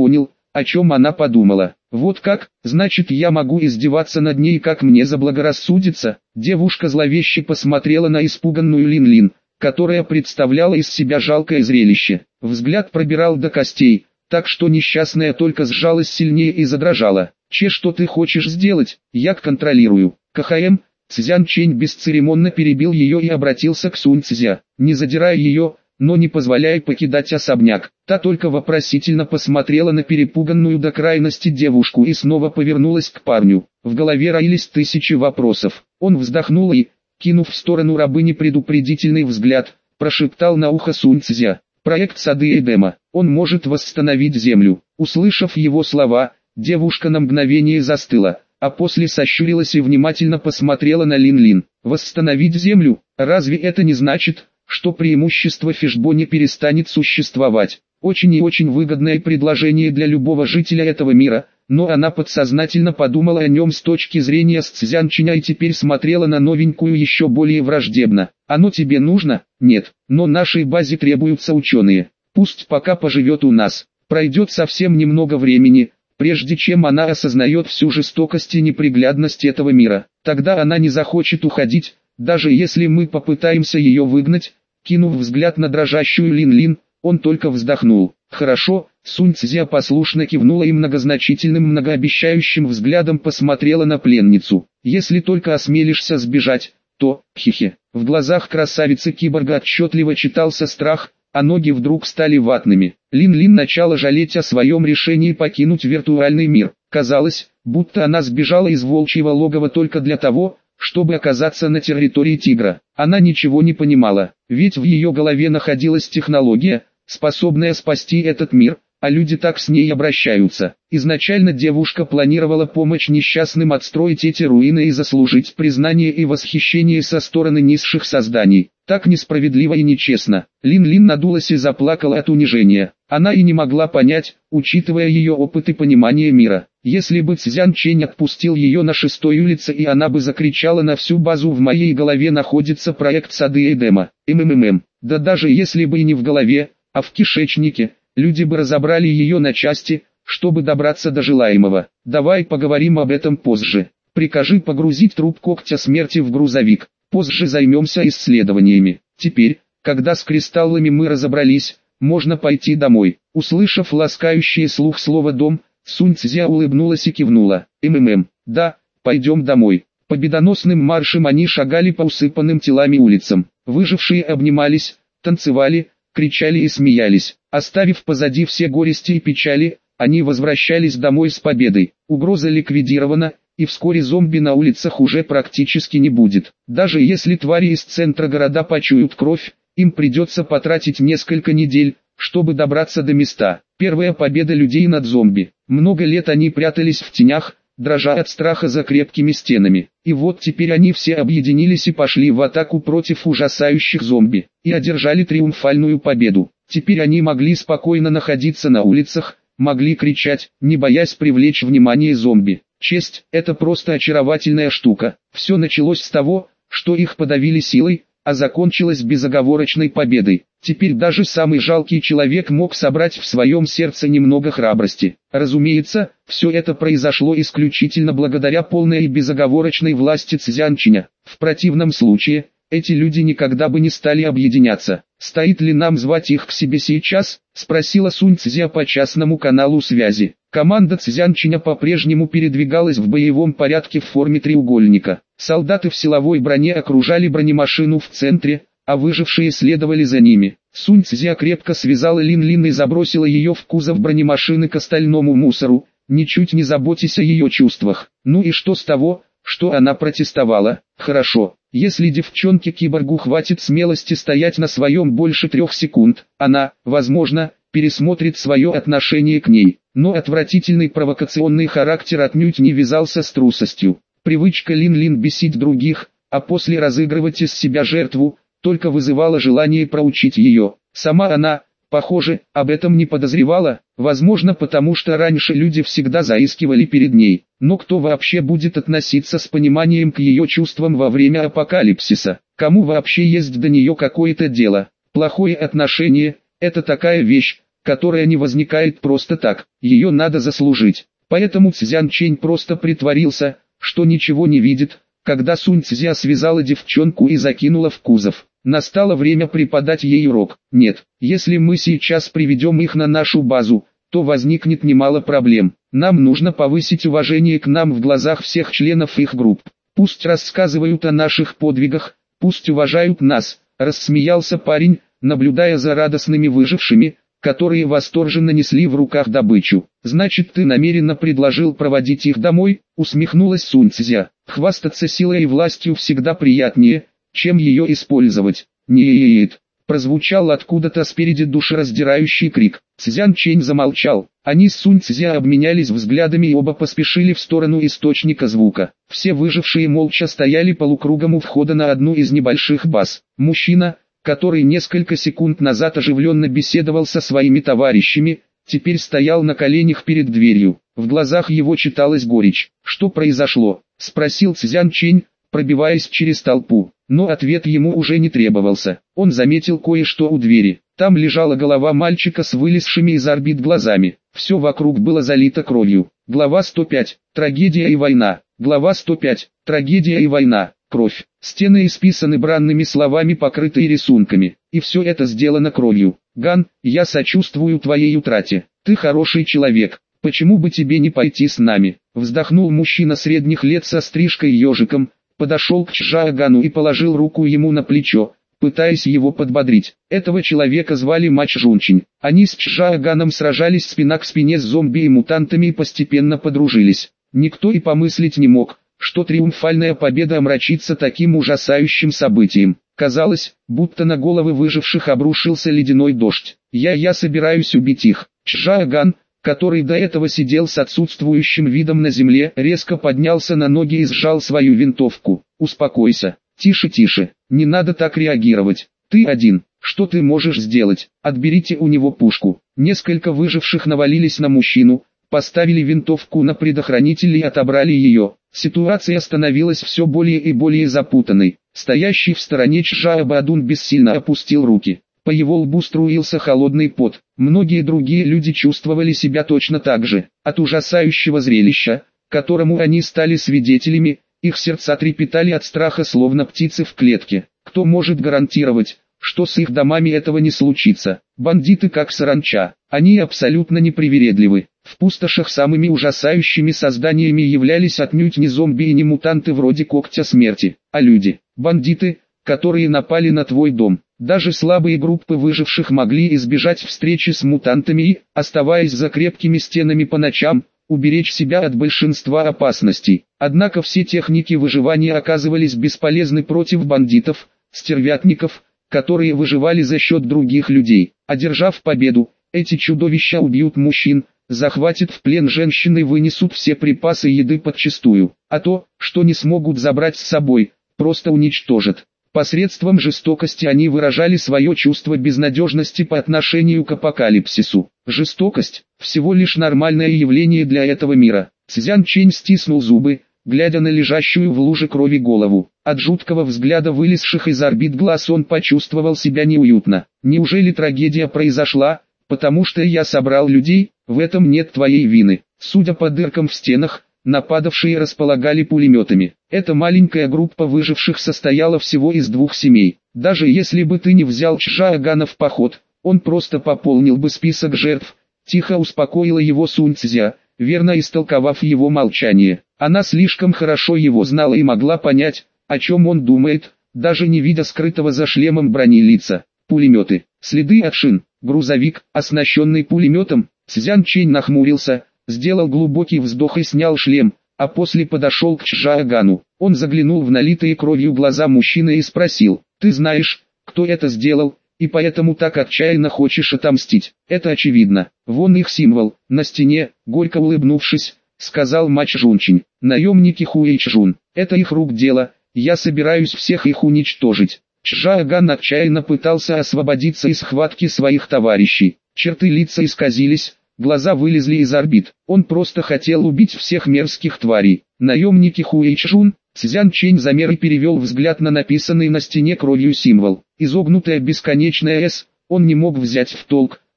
Speaker 1: о чем она подумала. Вот как, значит я могу издеваться над ней, как мне заблагорассудится. Девушка зловеще посмотрела на испуганную Лин-Лин, которая представляла из себя жалкое зрелище. Взгляд пробирал до костей, так что несчастная только сжалась сильнее и задрожала. «Че, что ты хочешь сделать? Я контролирую». КХМ, Цзян Чэнь бесцеремонно перебил ее и обратился к Сунь Цзя, не задирая ее, но не позволяя покидать особняк. Та только вопросительно посмотрела на перепуганную до крайности девушку и снова повернулась к парню. В голове роились тысячи вопросов. Он вздохнул и, кинув в сторону рабыни предупредительный взгляд, прошептал на ухо Сунь Цзя: «Проект Сады Эдема, он может восстановить землю». Услышав его слова, девушка на мгновение застыла, а после сощурилась и внимательно посмотрела на Лин-Лин. «Восстановить землю? Разве это не значит, что преимущество Фишбо не перестанет существовать?» Очень и очень выгодное предложение для любого жителя этого мира, но она подсознательно подумала о нем с точки зрения Цзянчиня и теперь смотрела на новенькую еще более враждебно. «Оно тебе нужно?» «Нет, но нашей базе требуются ученые. Пусть пока поживет у нас. Пройдет совсем немного времени, прежде чем она осознает всю жестокость и неприглядность этого мира. Тогда она не захочет уходить, даже если мы попытаемся ее выгнать». Кинув взгляд на дрожащую Лин-Лин, он только вздохнул. «Хорошо». Сунь Цзя послушно кивнула и многозначительным многообещающим взглядом посмотрела на пленницу. «Если только осмелишься сбежать, то, хихи». В глазах красавицы-киборга отчетливо читался страх, а ноги вдруг стали ватными. Лин-Лин начала жалеть о своем решении покинуть виртуальный мир. Казалось, будто она сбежала из волчьего логова только для того, чтобы оказаться на территории тигра. Она ничего не понимала, ведь в ее голове находилась технология, способная спасти этот мир, а люди так с ней обращаются. Изначально девушка планировала помочь несчастным отстроить эти руины и заслужить признание и восхищение со стороны низших созданий. Так несправедливо и нечестно. Лин-Лин надулась и заплакала от унижения. Она и не могла понять, учитывая ее опыт и понимание мира. Если бы Цзян Чэнь отпустил ее на шестой улице, и она бы закричала на всю базу: «В моей голове находится проект Сады Эдема». МММ. Да даже если бы и не в голове, а в кишечнике, люди бы разобрали ее на части, чтобы добраться до желаемого. Давай поговорим об этом позже. Прикажи погрузить труп когтя смерти в грузовик. Позже займемся исследованиями. Теперь, когда с кристаллами мы разобрались, можно пойти домой. Услышав ласкающее слух слово «дом», Сунь Цзя улыбнулась и кивнула. МММ. Да, пойдем домой. Победоносным маршем они шагали по усыпанным телами улицам. Выжившие обнимались, танцевали, кричали и смеялись. Оставив позади все горести и печали, они возвращались домой с победой. Угроза ликвидирована, и вскоре зомби на улицах уже практически не будет. Даже если твари из центра города почуют кровь, им придется потратить несколько недель, чтобы добраться до места. Первая победа людей над зомби. Много лет они прятались в тенях, дрожа от страха за крепкими стенами. И вот теперь они все объединились и пошли в атаку против ужасающих зомби. И одержали триумфальную победу. Теперь они могли спокойно находиться на улицах, могли кричать, не боясь привлечь внимание зомби. Честь – это просто очаровательная штука. Все началось с того, что их подавили силой, а закончилось безоговорочной победой. Теперь даже самый жалкий человек мог собрать в своем сердце немного храбрости. Разумеется, все это произошло исключительно благодаря полной и безоговорочной власти Цзянчиня. В противном случае, эти люди никогда бы не стали объединяться. «Стоит ли нам звать их к себе сейчас?» – спросила Сунь Цзя по частному каналу связи. Команда Цзянчиня по-прежнему передвигалась в боевом порядке в форме треугольника. Солдаты в силовой броне окружали бронемашину в центре, а выжившие следовали за ними. Сунь Цзя крепко связала Лин-Лин и забросила ее в кузов бронемашины к остальному мусору, ничуть не заботясь о ее чувствах. Ну и что с того, что она протестовала? Хорошо, если девчонке-киборгу хватит смелости стоять на своем больше трех секунд, она, возможно, пересмотрит свое отношение к ней. Но отвратительный провокационный характер отнюдь не вязался с трусостью. Привычка Лин-Лин бесить других, а после разыгрывать из себя жертву, только вызывала желание проучить ее. Сама она, похоже, об этом не подозревала, возможно потому что раньше люди всегда заискивали перед ней. Но кто вообще будет относиться с пониманием к ее чувствам во время апокалипсиса? Кому вообще есть до нее какое-то дело? Плохое отношение – это такая вещь, которая не возникает просто так, ее надо заслужить. Поэтому Цзян Чэнь просто притворился, что ничего не видит, когда Сунь Цзя связала девчонку и закинула в кузов. Настало время преподать ей урок. Нет, если мы сейчас приведем их на нашу базу, то возникнет немало проблем. Нам нужно повысить уважение к нам в глазах всех членов их групп. Пусть рассказывают о наших подвигах, пусть уважают нас, рассмеялся парень, наблюдая за радостными выжившими, которые восторженно несли в руках добычу. «Значит, ты намеренно предложил проводить их домой?» — усмехнулась Сунь Цзя. «Хвастаться силой и властью всегда приятнее, чем ее использовать». «Нет!» — прозвучал откуда-то спереди душераздирающий крик. Цзян Чэнь замолчал. Они с Сунь Цзя обменялись взглядами и оба поспешили в сторону источника звука. Все выжившие молча стояли полукругом у входа на одну из небольших баз. Мужчина, который несколько секунд назад оживленно беседовал со своими товарищами, теперь стоял на коленях перед дверью. В глазах его читалась горечь. «Что произошло?» — спросил Цзян Чэнь, пробиваясь через толпу. Но ответ ему уже не требовался. Он заметил кое-что у двери. Там лежала голова мальчика с вылезшими из орбит глазами. Все вокруг было залито кровью. Глава сто пять. Трагедия и война. Глава сто пять. Трагедия и война. Кровь. Стены исписаны бранными словами, покрытые рисунками. И все это сделано кровью. Ган, я сочувствую твоей утрате. Ты хороший человек. Почему бы тебе не пойти с нами? Вздохнул мужчина средних лет со стрижкой ежиком, подошел к Чжаогану и положил руку ему на плечо, пытаясь его подбодрить. Этого человека звали Мач Жунчин. Они с Чжаоганом сражались спина к спине с зомби и мутантами и постепенно подружились. Никто и помыслить не мог, что триумфальная победа омрачится таким ужасающим событием. Казалось, будто на головы выживших обрушился ледяной дождь. «Я я собираюсь убить их». Чжаоган, который до этого сидел с отсутствующим видом на земле, резко поднялся на ноги и сжал свою винтовку. «Успокойся. Тише, тише. Не надо так реагировать. Ты один. Что ты можешь сделать? Отберите у него пушку». Несколько выживших навалились на мужчину, поставили винтовку на предохранитель и отобрали ее. Ситуация становилась все более и более запутанной. Стоящий в стороне Чжао-Бадун бессильно опустил руки. По его лбу струился холодный пот. Многие другие люди чувствовали себя точно так же. От ужасающего зрелища, которому они стали свидетелями, их сердца трепетали от страха, словно птицы в клетке. Кто может гарантировать, что с их домами этого не случится? Бандиты как саранча. Они абсолютно непривередливы. В пустошах самыми ужасающими созданиями являлись отнюдь не зомби и не мутанты вроде когтя смерти, а люди. Бандиты, которые напали на твой дом. Даже слабые группы выживших могли избежать встречи с мутантами и, оставаясь за крепкими стенами по ночам, уберечь себя от большинства опасностей. Однако все техники выживания оказывались бесполезны против бандитов, стервятников, которые выживали за счет других людей. Одержав победу, эти чудовища убьют мужчин, захватят в плен женщин и вынесут все припасы еды подчистую. А то, что не смогут забрать с собой, просто уничтожат. Посредством жестокости они выражали свое чувство безнадежности по отношению к апокалипсису. Жестокость – всего лишь нормальное явление для этого мира. Цзян Чэнь стиснул зубы, глядя на лежащую в луже крови голову. От жуткого взгляда вылезших из орбит глаз он почувствовал себя неуютно. Неужели трагедия произошла, потому что я собрал людей? В этом нет твоей вины. Судя по дыркам в стенах, нападавшие располагали пулеметами. Эта маленькая группа выживших состояла всего из двух семей. Даже если бы ты не взял Чжаогана в поход, он просто пополнил бы список жертв. Тихо успокоила его Сунь Цзя, верно истолковав его молчание. Она слишком хорошо его знала и могла понять, о чем он думает, даже не видя скрытого за шлемом брони лица. Пулеметы, следы от шин, грузовик, оснащенный пулеметом. Цзян Чэнь нахмурился, сделал глубокий вздох и снял шлем, а после подошел к Чжаогану. Он заглянул в налитые кровью глаза мужчины и спросил: «Ты знаешь, кто это сделал, и поэтому так отчаянно хочешь отомстить?» «Это очевидно. Вон их символ, на стене», — горько улыбнувшись, сказал Мач Жунчин. «Наемники Хуэйчжун. Это их рук дело, я собираюсь всех их уничтожить». Чжаоган отчаянно пытался освободиться из схватки своих товарищей. Черты лица исказились, глаза вылезли из орбит. Он просто хотел убить всех мерзких тварей. Наемники Хуэйчжун. Цзян Чэнь замер и перевел взгляд на написанный на стене кровью символ. Изогнутая бесконечная «С», он не мог взять в толк,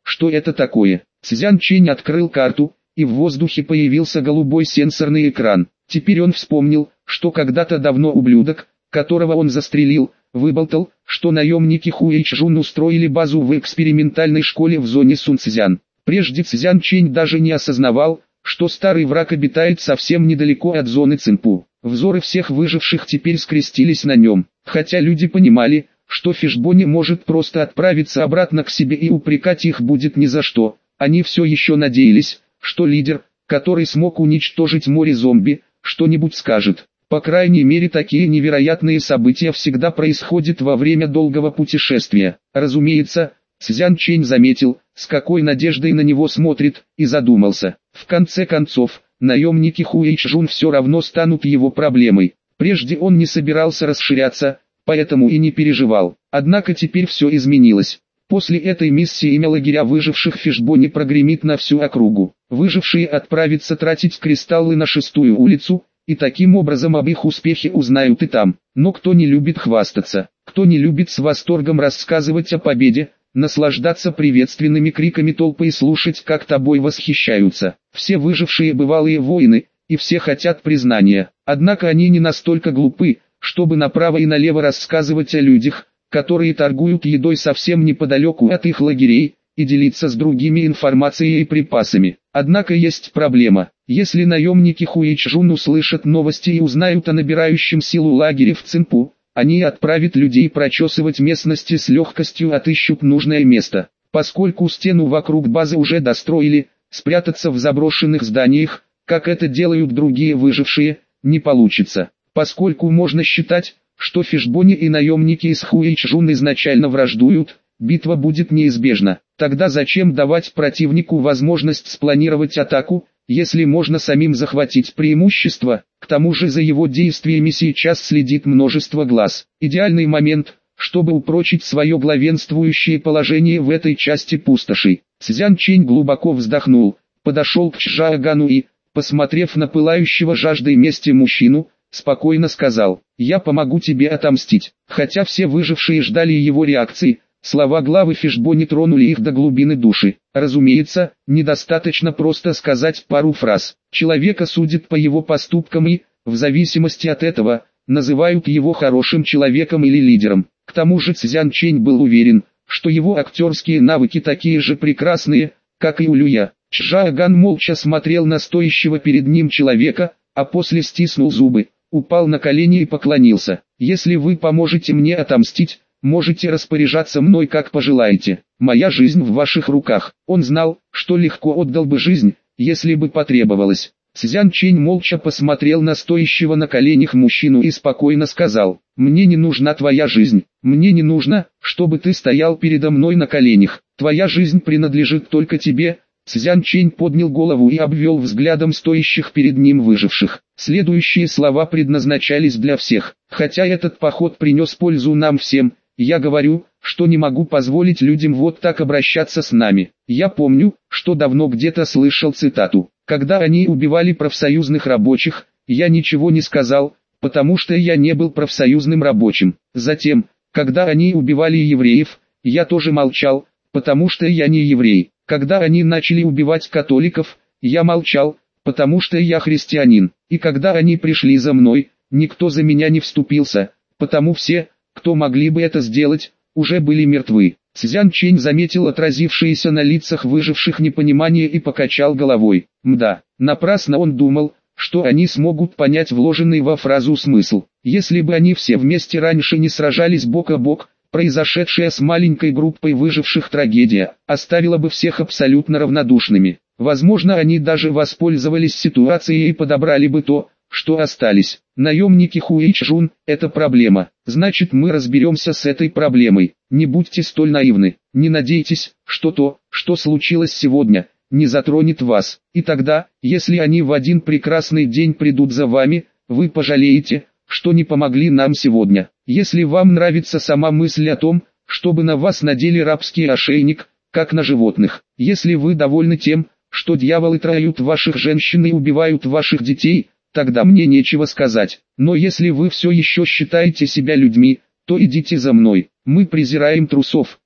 Speaker 1: что это такое. Цзян Чэнь открыл карту, и в воздухе появился голубой сенсорный экран. Теперь он вспомнил, что когда-то давно ублюдок, которого он застрелил, выболтал, что наемники Хуэйчжун устроили базу в экспериментальной школе в зоне Сунцзян. Прежде Цзян Чэнь даже не осознавал, что старый враг обитает совсем недалеко от зоны Цинпу. Взоры всех выживших теперь скрестились на нем, хотя люди понимали, что Фишбони может просто отправиться обратно к себе и упрекать их будет ни за что. Они все еще надеялись, что лидер, который смог уничтожить море зомби, что-нибудь скажет. По крайней мере, такие невероятные события всегда происходят во время долгого путешествия. Разумеется, Цзян Чэнь заметил, с какой надеждой на него смотрит, и задумался. В конце концов, наемники Хуэйчжун все равно станут его проблемой. Прежде он не собирался расширяться, поэтому и не переживал. Однако теперь все изменилось. После этой миссии имя лагеря выживших Фишбони прогремит на всю округу. Выжившие отправятся тратить кристаллы на шестую улицу, и таким образом об их успехе узнают и там. Но кто не любит хвастаться, кто не любит с восторгом рассказывать о победе, наслаждаться приветственными криками толпы и слушать, как тобой восхищаются. Все выжившие бывалые воины, и все хотят признания. Однако они не настолько глупы, чтобы направо и налево рассказывать о людях, которые торгуют едой совсем неподалеку от их лагерей, и делиться с другими информацией и припасами. Однако есть проблема. Если наемники Хуэйчжун услышат новости и узнают о набирающем силу лагере в Цинпу, они отправят людей прочесывать местности с легкостью отыщут нужное место. Поскольку стену вокруг базы уже достроили, спрятаться в заброшенных зданиях, как это делают другие выжившие, не получится. Поскольку можно считать, что Фишбони и наемники из Хуэйчжун изначально враждуют, битва будет неизбежна. Тогда зачем давать противнику возможность спланировать атаку, если можно самим захватить преимущество? К тому же за его действиями сейчас следит множество глаз. Идеальный момент, чтобы упрочить свое главенствующее положение в этой части пустоши. Цзян Чэнь глубоко вздохнул, подошел к Чжаогану и, посмотрев на пылающего жаждой мести мужчину, спокойно сказал: «Я помогу тебе отомстить». Хотя все выжившие ждали его реакции, слова главы Фишбони тронули их до глубины души. Разумеется, недостаточно просто сказать пару фраз. Человека судят по его поступкам и, в зависимости от этого, называют его хорошим человеком или лидером. К тому же Цзян Чэнь был уверен, что его актерские навыки такие же прекрасные, как и у Люя. Чжаоган молча смотрел на стоящего перед ним человека, а после стиснул зубы, упал на колени и поклонился. «Если вы поможете мне отомстить, можете распоряжаться мной как пожелаете. Моя жизнь в ваших руках». Он знал, что легко отдал бы жизнь, если бы потребовалось. Цзян Чэнь молча посмотрел на стоящего на коленях мужчину и спокойно сказал: «Мне не нужна твоя жизнь, мне не нужно, чтобы ты стоял передо мной на коленях. Твоя жизнь принадлежит только тебе». Цзян Чэнь поднял голову и обвел взглядом стоящих перед ним выживших. Следующие слова предназначались для всех. «Хотя этот поход принес пользу нам всем, я говорю, что не могу позволить людям вот так обращаться с нами. Я помню, что давно где-то слышал цитату. Когда они убивали профсоюзных рабочих, я ничего не сказал, потому что я не был профсоюзным рабочим. Затем, когда они убивали евреев, я тоже молчал, потому что я не еврей. Когда они начали убивать католиков, я молчал, потому что я христианин. И когда они пришли за мной, никто за меня не вступился, потому все, кто могли бы это сделать, уже были мертвы». Цзян Чэнь заметил отразившееся на лицах выживших непонимание и покачал головой. Мда, напрасно он думал, что они смогут понять вложенный во фразу смысл. Если бы они все вместе раньше не сражались бок о бок, произошедшая с маленькой группой выживших трагедия оставила бы всех абсолютно равнодушными. Возможно, они даже воспользовались ситуацией и подобрали бы то, что остались. Наемники Хуэйчжун – это проблема. Значит, мы разберемся с этой проблемой. Не будьте столь наивны. Не надейтесь, что то, что случилось сегодня, не затронет вас. И тогда, если они в один прекрасный день придут за вами, вы пожалеете, что не помогли нам сегодня. Если вам нравится сама мысль о том, чтобы на вас надели рабский ошейник, как на животных. Если вы довольны тем, что дьяволы трают ваших женщин и убивают ваших детей, тогда мне нечего сказать. Но если вы все еще считаете себя людьми, то идите за мной. Мы презираем трусов,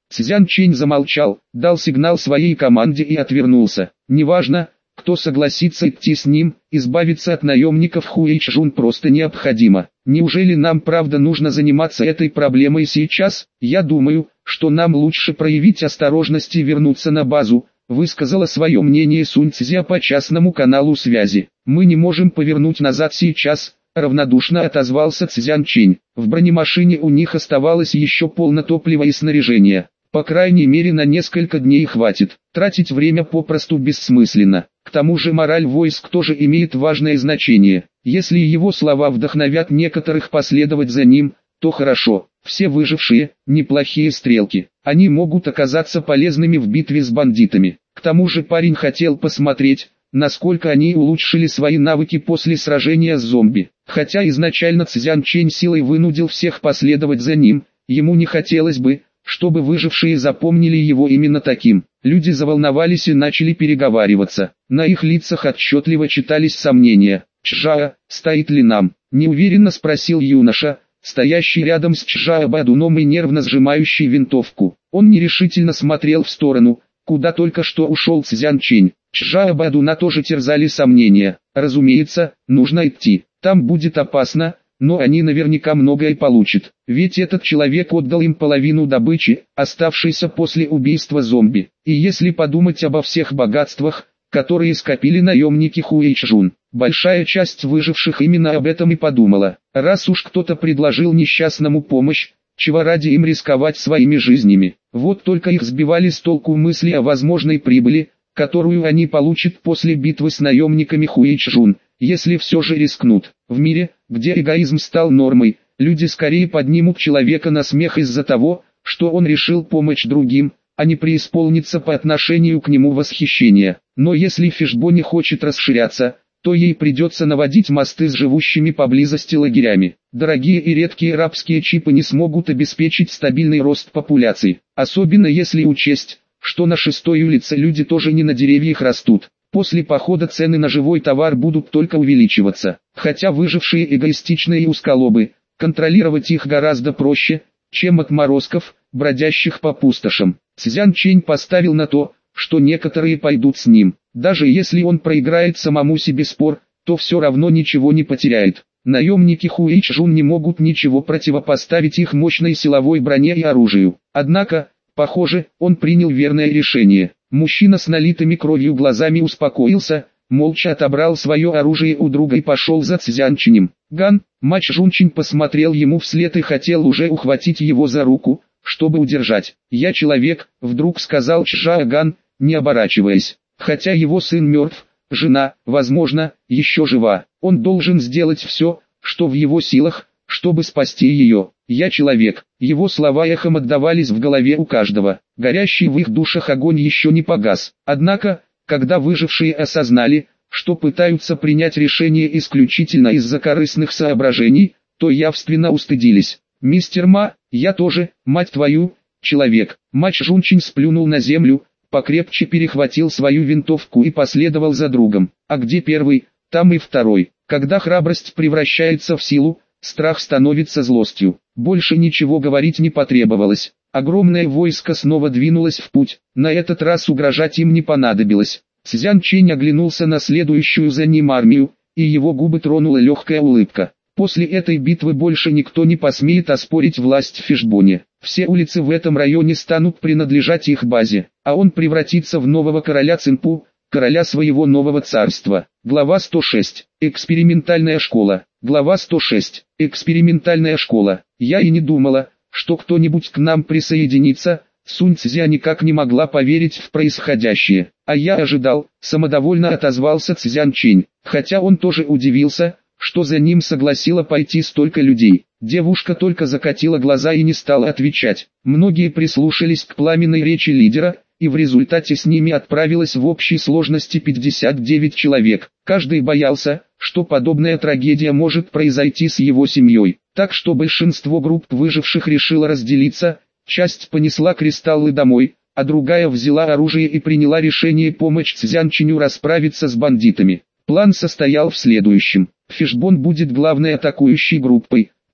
Speaker 1: Цзян Чэнь замолчал, дал сигнал своей команде и отвернулся. Неважно, кто согласится идти с ним, избавиться от наемников Хуэйчжун просто необходимо. Неужели нам правда нужно заниматься этой проблемой сейчас? Я думаю, что нам лучше проявить осторожность и вернуться на базу, высказала свое мнение Сунь Цзя по частному каналу связи. Мы не можем повернуть назад сейчас, равнодушно отозвался Цзян Чэнь. В бронемашине у них оставалось еще полно топлива и снаряжения. По крайней мере на несколько дней хватит. Тратить время попросту бессмысленно. К тому же мораль войск тоже имеет важное значение. Если его слова вдохновят некоторых последовать за ним, то хорошо. Все выжившие – неплохие стрелки. Они могут оказаться полезными в битве с бандитами. К тому же парень хотел посмотреть, насколько они улучшили свои навыки после сражения с зомби. Хотя изначально Цзян Чэнь силой вынудил всех последовать за ним, ему не хотелось бы, чтобы выжившие запомнили его именно таким. Люди заволновались и начали переговариваться. На их лицах отчетливо читались сомнения. «Чжао, стоит ли нам?» – неуверенно спросил юноша, стоящий рядом с Чжао Бадуном и нервно сжимающий винтовку. Он нерешительно смотрел в сторону, куда только что ушел Цзян Чэнь. Чжао Бадуна тоже терзали сомнения. Разумеется, нужно идти. Там будет опасно, но они наверняка многое получат. Ведь этот человек отдал им половину добычи, оставшейся после убийства зомби. И если подумать обо всех богатствах, которые скопили наемники Хуэйчжун, большая часть выживших именно об этом и подумала. Раз уж кто-то предложил несчастному помощь, чего ради им рисковать своими жизнями. Вот только их сбивали с толку мысли о возможной прибыли, которую они получат после битвы с наемниками Хуэйчжун, если все же рискнут. В мире, где эгоизм стал нормой, люди скорее поднимут человека на смех из-за того, что он решил помочь другим, а не преисполниться по отношению к нему восхищения. Но если Фишбо не хочет расширяться, то ей придется наводить мосты с живущими поблизости лагерями. Дорогие и редкие рабские чипы не смогут обеспечить стабильный рост популяции, особенно если учесть, что на шестой улице люди тоже не на деревьях растут. После похода цены на живой товар будут только увеличиваться. Хотя выжившие эгоистичные и узколобы, контролировать их гораздо проще, чем отморозков, бродящих по пустошам. Цзян Чэнь поставил на то, что некоторые пойдут с ним. Даже если он проиграет самому себе спор, то все равно ничего не потеряет. Наемники Хуэйчжун не могут ничего противопоставить их мощной силовой броне и оружию. Однако, похоже, он принял верное решение. Мужчина с налитыми кровью глазами успокоился, молча отобрал свое оружие у друга и пошел за Цзян Чэнем. Ган, Мач Жунчин посмотрел ему вслед и хотел уже ухватить его за руку, чтобы удержать. «Я человек», — вдруг сказал Чжао Ган, не оборачиваясь. Хотя его сын мертв, жена, возможно, еще жива. Он должен сделать все, что в его силах, чтобы спасти ее. «Я человек». Его слова эхом отдавались в голове у каждого. Горящий в их душах огонь еще не погас. Однако, когда выжившие осознали, что пытаются принять решение исключительно из-за корыстных соображений, то явственно устыдились. «Мистер Ма, я тоже, мать твою, человек». Мач Жунчин сплюнул на землю, покрепче перехватил свою винтовку и последовал за другом. А где первый, там и второй. Когда храбрость превращается в силу, страх становится злостью. Больше ничего говорить не потребовалось. Огромное войско снова двинулось в путь. На этот раз угрожать им не понадобилось. Цзян Чэнь оглянулся на следующую за ним армию, и его губы тронула легкая улыбка. После этой битвы больше никто не посмеет оспорить власть в Фишбоне. Все улицы в этом районе станут принадлежать их базе, а он превратится в нового короля Цинпу, короля своего нового царства. Глава сто шесть. Экспериментальная школа. Глава сто шесть. Экспериментальная школа. Я и не думала, что кто-нибудь к нам присоединится. Сунь Цзя никак не могла поверить в происходящее. А я ожидал, самодовольно отозвался Цзян Чэнь, хотя он тоже удивился, что за ним согласило пойти столько людей. Девушка только закатила глаза и не стала отвечать. Многие прислушались к пламенной речи лидера, и в результате с ними отправилось в общей сложности пятьдесят девять человек. Каждый боялся, что подобная трагедия может произойти с его семьей. Так что большинство групп выживших решило разделиться, часть понесла кристаллы домой, а другая взяла оружие и приняла решение помочь Цзян Чэню расправиться с бандитами. План состоял в следующем. Фишбон будет главной атакующей группой,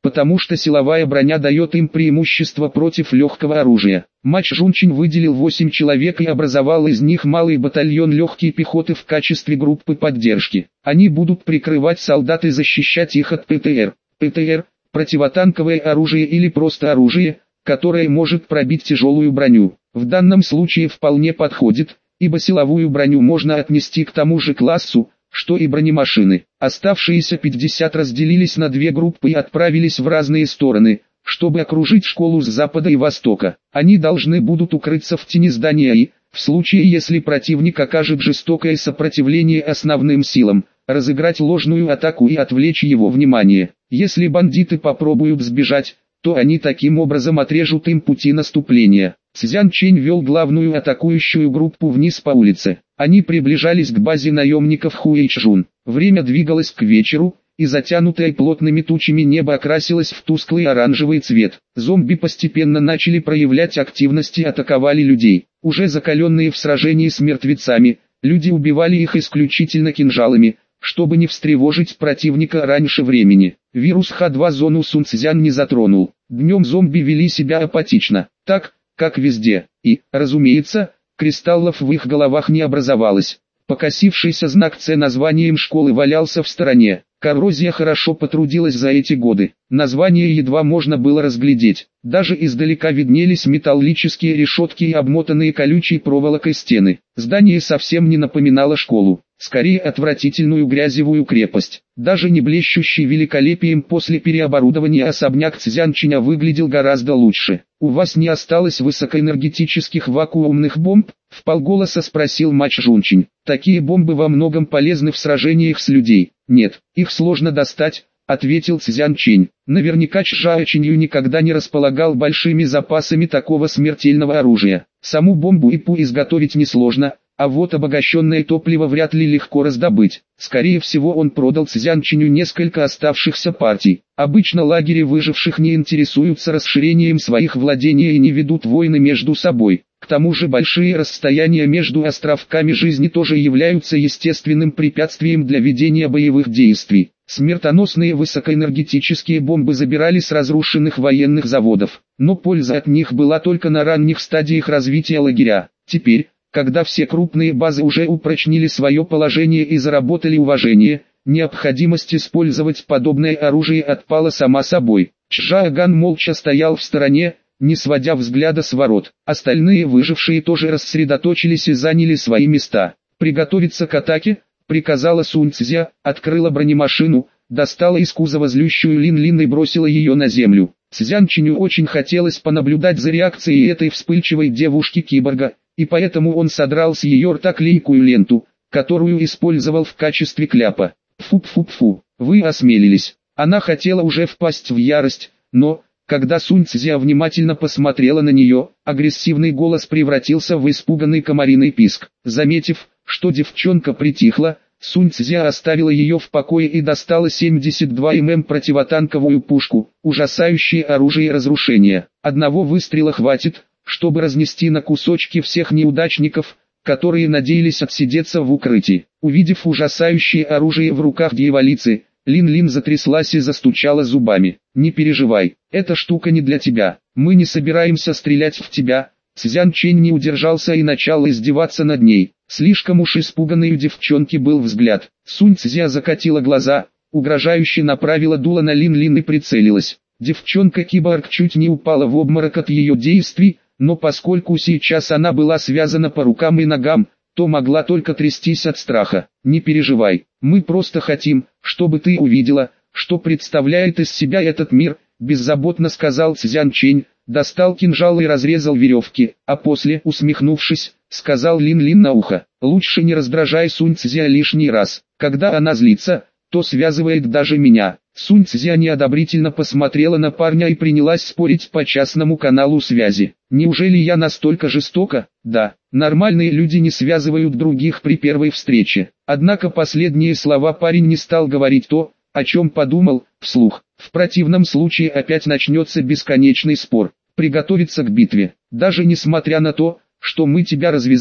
Speaker 1: потому что силовая броня дает им преимущество против легкого оружия. Мач Жунчин выделил восемь человек и образовал из них малый батальон легкой пехоты в качестве группы поддержки. Они будут прикрывать солдат и защищать их от ПТР. ПТР – противотанковое оружие или просто оружие, которое может пробить тяжелую броню. В данном случае вполне подходит, ибо силовую броню можно отнести к тому же классу, что и бронемашины. Оставшиеся пятьдесят разделились на две группы и отправились в разные стороны, чтобы окружить школу с запада и востока. Они должны будут укрыться в тени здания и, в случае если противник окажет жестокое сопротивление основным силам, разыграть ложную атаку и отвлечь его внимание. Если бандиты попробуют сбежать, то они таким образом отрежут им пути наступления. Цзян Чэнь вел главную атакующую группу вниз по улице. Они приближались к базе наемников Хуэйчжун. Время двигалось к вечеру, и затянутое плотными тучами небо окрасилось в тусклый оранжевый цвет. Зомби постепенно начали проявлять активность и атаковали людей. Уже закаленные в сражении с мертвецами, люди убивали их исключительно кинжалами, чтобы не встревожить противника раньше времени. Вирус Х два зону Сун Цзян не затронул. Днем зомби вели себя апатично, так, как везде, и, разумеется, кристаллов в их головах не образовалось. Покосившийся знак С названием школы валялся в стороне. Коррозия хорошо потрудилась за эти годы. Название едва можно было разглядеть. Даже издалека виднелись металлические решетки и обмотанные колючей проволокой стены. Здание совсем не напоминало школу. Скорее отвратительную грязевую крепость. Даже не блещущий великолепием после переоборудования особняк Цзянчиня выглядел гораздо лучше. «У вас не осталось высокоэнергетических вакуумных бомб?» — вполголоса спросил Мач Жунчин. «Такие бомбы во многом полезны в сражениях с людьми». «Нет, их сложно достать», — ответил Цзян Чинь. Наверняка Чжао Чинью никогда не располагал большими запасами такого смертельного оружия. Саму бомбу и пу изготовить несложно, а вот обогащенное топливо вряд ли легко раздобыть. Скорее всего, он продал Цзян Чиню несколько оставшихся партий. Обычно лагеря выживших не интересуются расширением своих владений и не ведут войны между собой. К тому же большие расстояния между островками жизни тоже являются естественным препятствием для ведения боевых действий. Смертоносные высокоэнергетические бомбы забирали с разрушенных военных заводов, но польза от них была только на ранних стадиях развития лагеря. Теперь, когда все крупные базы уже упрочнили свое положение и заработали уважение, необходимость использовать подобное оружие отпала сама собой. Чжаоган молча стоял в стороне, не сводя взгляда с ворот. Остальные выжившие тоже рассредоточились и заняли свои места. «Приготовиться к атаке», — приказала Сунь Цзя, открыла бронемашину, достала из кузова злющую Лин-Лин и бросила ее на землю. Цзян Чиню очень хотелось понаблюдать за реакцией этой вспыльчивой девушки-киборга, и поэтому он содрал с ее рта клейкую ленту, которую использовал в качестве кляпа. «Фу-фу-фу, вы осмелились». Она хотела уже впасть в ярость, но, когда Сунь Цзя внимательно посмотрела на нее, агрессивный голос превратился в испуганный комариный писк. Заметив, что девчонка притихла, Сунь Цзя оставила ее в покое и достала семьдесят два миллиметра противотанковую пушку, ужасающее оружие разрушения. Одного выстрела хватит, чтобы разнести на кусочки всех неудачников, которые надеялись отсидеться в укрытии. Увидев ужасающее оружие в руках дьяволицы, Лин-Лин затряслась и застучала зубами. «Не переживай, эта штука не для тебя, мы не собираемся стрелять в тебя». Цзян Чэнь не удержался и начал издеваться над ней. Слишком уж испуганной у девчонки был взгляд. Сунь Цзя закатила глаза, угрожающе направила дуло на Лин-Лин и прицелилась. Девчонка-киборг чуть не упала в обморок от ее действий, но поскольку сейчас она была связана по рукам и ногам, то могла только трястись от страха. «Не переживай, мы просто хотим, чтобы ты увидела, что представляет из себя этот мир», беззаботно сказал Цзян Чэнь, достал кинжал и разрезал веревки, а после, усмехнувшись, сказал Лин-Лин на ухо: «Лучше не раздражай Сунь Цзя лишний раз, когда она злится, то связывает даже меня». Сунь Цзя неодобрительно посмотрела на парня и принялась спорить по частному каналу связи. «Неужели я настолько жестока?» «Да, нормальные люди не связывают других при первой встрече». Однако последние слова парень не стал говорить то, о чем подумал, вслух. В противном случае опять начнется бесконечный спор. «Приготовиться к битве. Даже несмотря на то, что мы тебя развязали,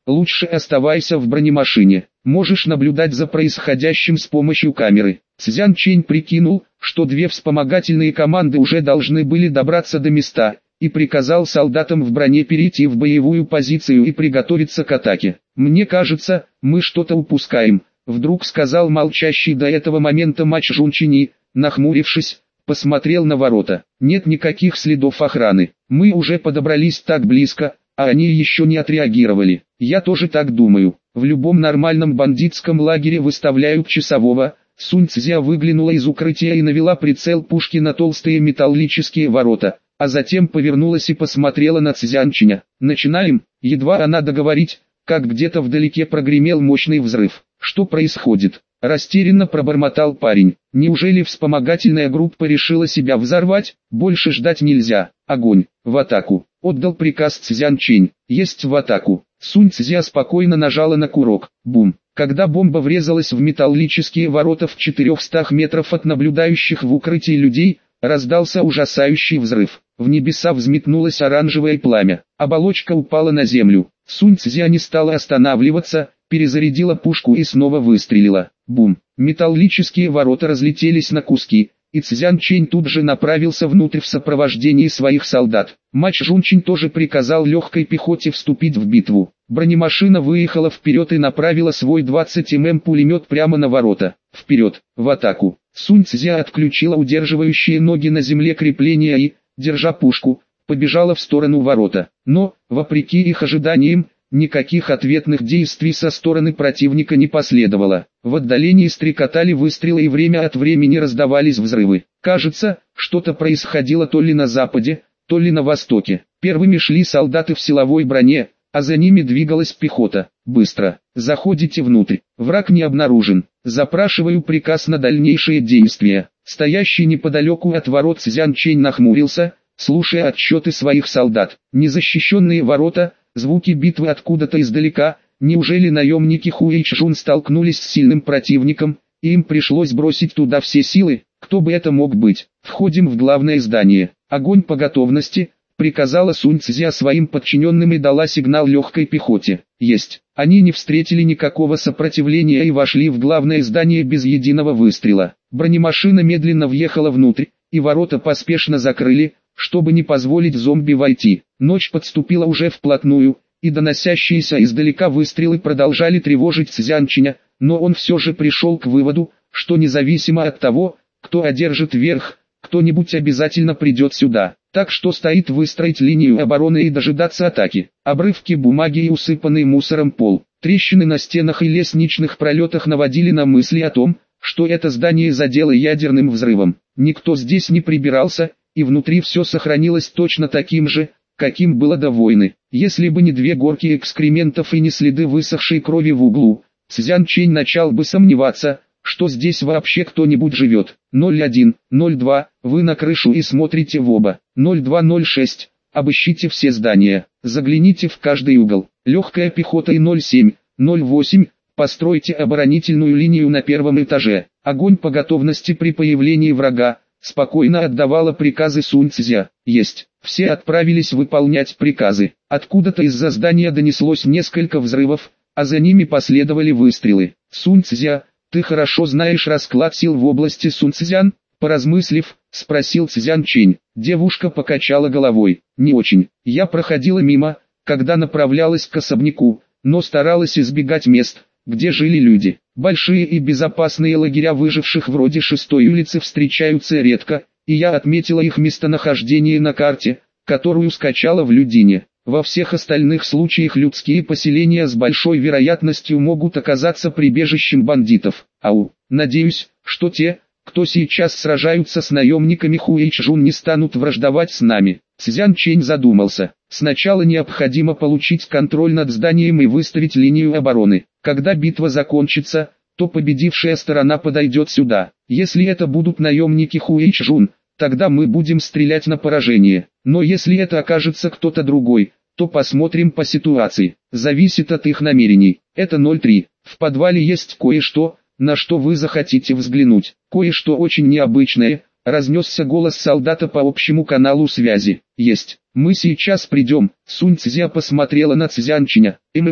Speaker 1: лучше оставайся в бронемашине. Можешь наблюдать за происходящим с помощью камеры. Цзян Чэнь прикинул, что две вспомогательные команды уже должны были добраться до места, и приказал солдатам в броне перейти в боевую позицию и приготовиться к атаке. «Мне кажется, мы что-то упускаем», — вдруг сказал молчащий до этого момента Мач Жунчини, нахмурившись, посмотрел на ворота. «Нет никаких следов охраны. Мы уже подобрались так близко, а они еще не отреагировали. Я тоже так думаю. В любом нормальном бандитском лагере выставляют часового». Сунь Цзя выглянула из укрытия и навела прицел пушки на толстые металлические ворота, а затем повернулась и посмотрела на Цзянчиня. «Начинаем?» Едва она договорить, как где-то вдалеке прогремел мощный взрыв. «Что происходит?» Растерянно пробормотал парень. «Неужели вспомогательная группа решила себя взорвать? Больше ждать нельзя. Огонь! В атаку!» Отдал приказ Цзян Чэнь. «Есть в атаку!» Сунь Цзя спокойно нажала на курок. Бум! Когда бомба врезалась в металлические ворота в четырехстах метров от наблюдающих в укрытии людей, раздался ужасающий взрыв. В небеса взметнулось оранжевое пламя. Оболочка упала на землю. Сунь Цзя не стала останавливаться, перезарядила пушку и снова выстрелила. Бум! Металлические ворота разлетелись на куски, и Цзян Чэнь тут же направился внутрь в сопровождении своих солдат. Мач Жунчин тоже приказал легкой пехоте вступить в битву. Бронемашина выехала вперед и направила свой двадцать миллиметров пулемет прямо на ворота. Вперед, в атаку! Сунь Цзя отключила удерживающие ноги на земле крепления и, держа пушку, побежала в сторону ворота. Но, вопреки их ожиданиям, никаких ответных действий со стороны противника не последовало. В отдалении стрекотали выстрелы и время от времени раздавались взрывы. Кажется, что-то происходило то ли на западе, то ли на востоке. Первыми шли солдаты в силовой броне, а за ними двигалась пехота. «Быстро! Заходите внутрь! Враг не обнаружен! Запрашиваю приказ на дальнейшие действия!» Стоящий неподалеку от ворот Цзян Чэнь нахмурился, слушая отчеты своих солдат. Незащищенные ворота, звуки битвы откуда-то издалека. Неужели наемники Хуэйчжун столкнулись с сильным противником, и им пришлось бросить туда все силы? Кто бы это мог быть? Входим в главное здание. Огонь по готовности, приказала Сунь Цзя своим подчиненным и дала сигнал легкой пехоте. Есть. Они не встретили никакого сопротивления и вошли в главное здание без единого выстрела. Бронемашина медленно въехала внутрь, и ворота поспешно закрыли, чтобы не позволить зомби войти. Ночь подступила уже вплотную, и доносящиеся издалека выстрелы продолжали тревожить Цзянчиня, но он все же пришел к выводу, что независимо от того, кто одержит верх, кто-нибудь обязательно придет сюда. Так что стоит выстроить линию обороны и дожидаться атаки. Обрывки бумаги и усыпанный мусором пол, трещины на стенах и лестничных пролетах наводили на мысли о том, что это здание задело ядерным взрывом. Никто здесь не прибирался, и внутри все сохранилось точно таким же, каким было до войны. Если бы не две горки экскрементов и не следы высохшей крови в углу, Цзян Чэнь начал бы сомневаться, что здесь вообще кто-нибудь живет. ноль один, ноль два, вы на крышу и смотрите в оба. ноль два ноль шесть, обыщите все здания, загляните в каждый угол. Легкая пехота и ноль семь, ноль восемь, постройте оборонительную линию на первом этаже. Огонь по готовности при появлении врага, спокойно отдавала приказы Сунь Цзя. Есть. Все отправились выполнять приказы. Откуда-то из-за здания донеслось несколько взрывов, а за ними последовали выстрелы. Сунь Цзя, ты хорошо знаешь расклад сил в области Сунцзян? Поразмыслив, спросил Цзян Чэнь. Девушка покачала головой. Не очень. Я проходила мимо, когда направлялась к особняку, но старалась избегать мест, где жили люди. Большие и безопасные лагеря выживших вроде шестой улицы встречаются редко, и я отметила их местонахождение на карте, которую скачала в Людине. Во всех остальных случаях людские поселения с большой вероятностью могут оказаться прибежищем бандитов. Ау, надеюсь, что те, кто сейчас сражаются с наемниками Хуэйчжун, не станут враждовать с нами. Цзян Чэнь задумался. Сначала необходимо получить контроль над зданием и выставить линию обороны. Когда битва закончится, то победившая сторона подойдет сюда. Если это будут наемники Хуэйчжун, тогда мы будем стрелять на поражение. Но если это окажется кто-то другой, то посмотрим по ситуации. Зависит от их намерений. Это ноль три. В подвале есть кое-что, на что вы захотите взглянуть. Кое-что очень необычное, разнесся голос солдата по общему каналу связи. Есть. Мы сейчас придем. Сунь Цзя посмотрела на Цзянчиня. МММ,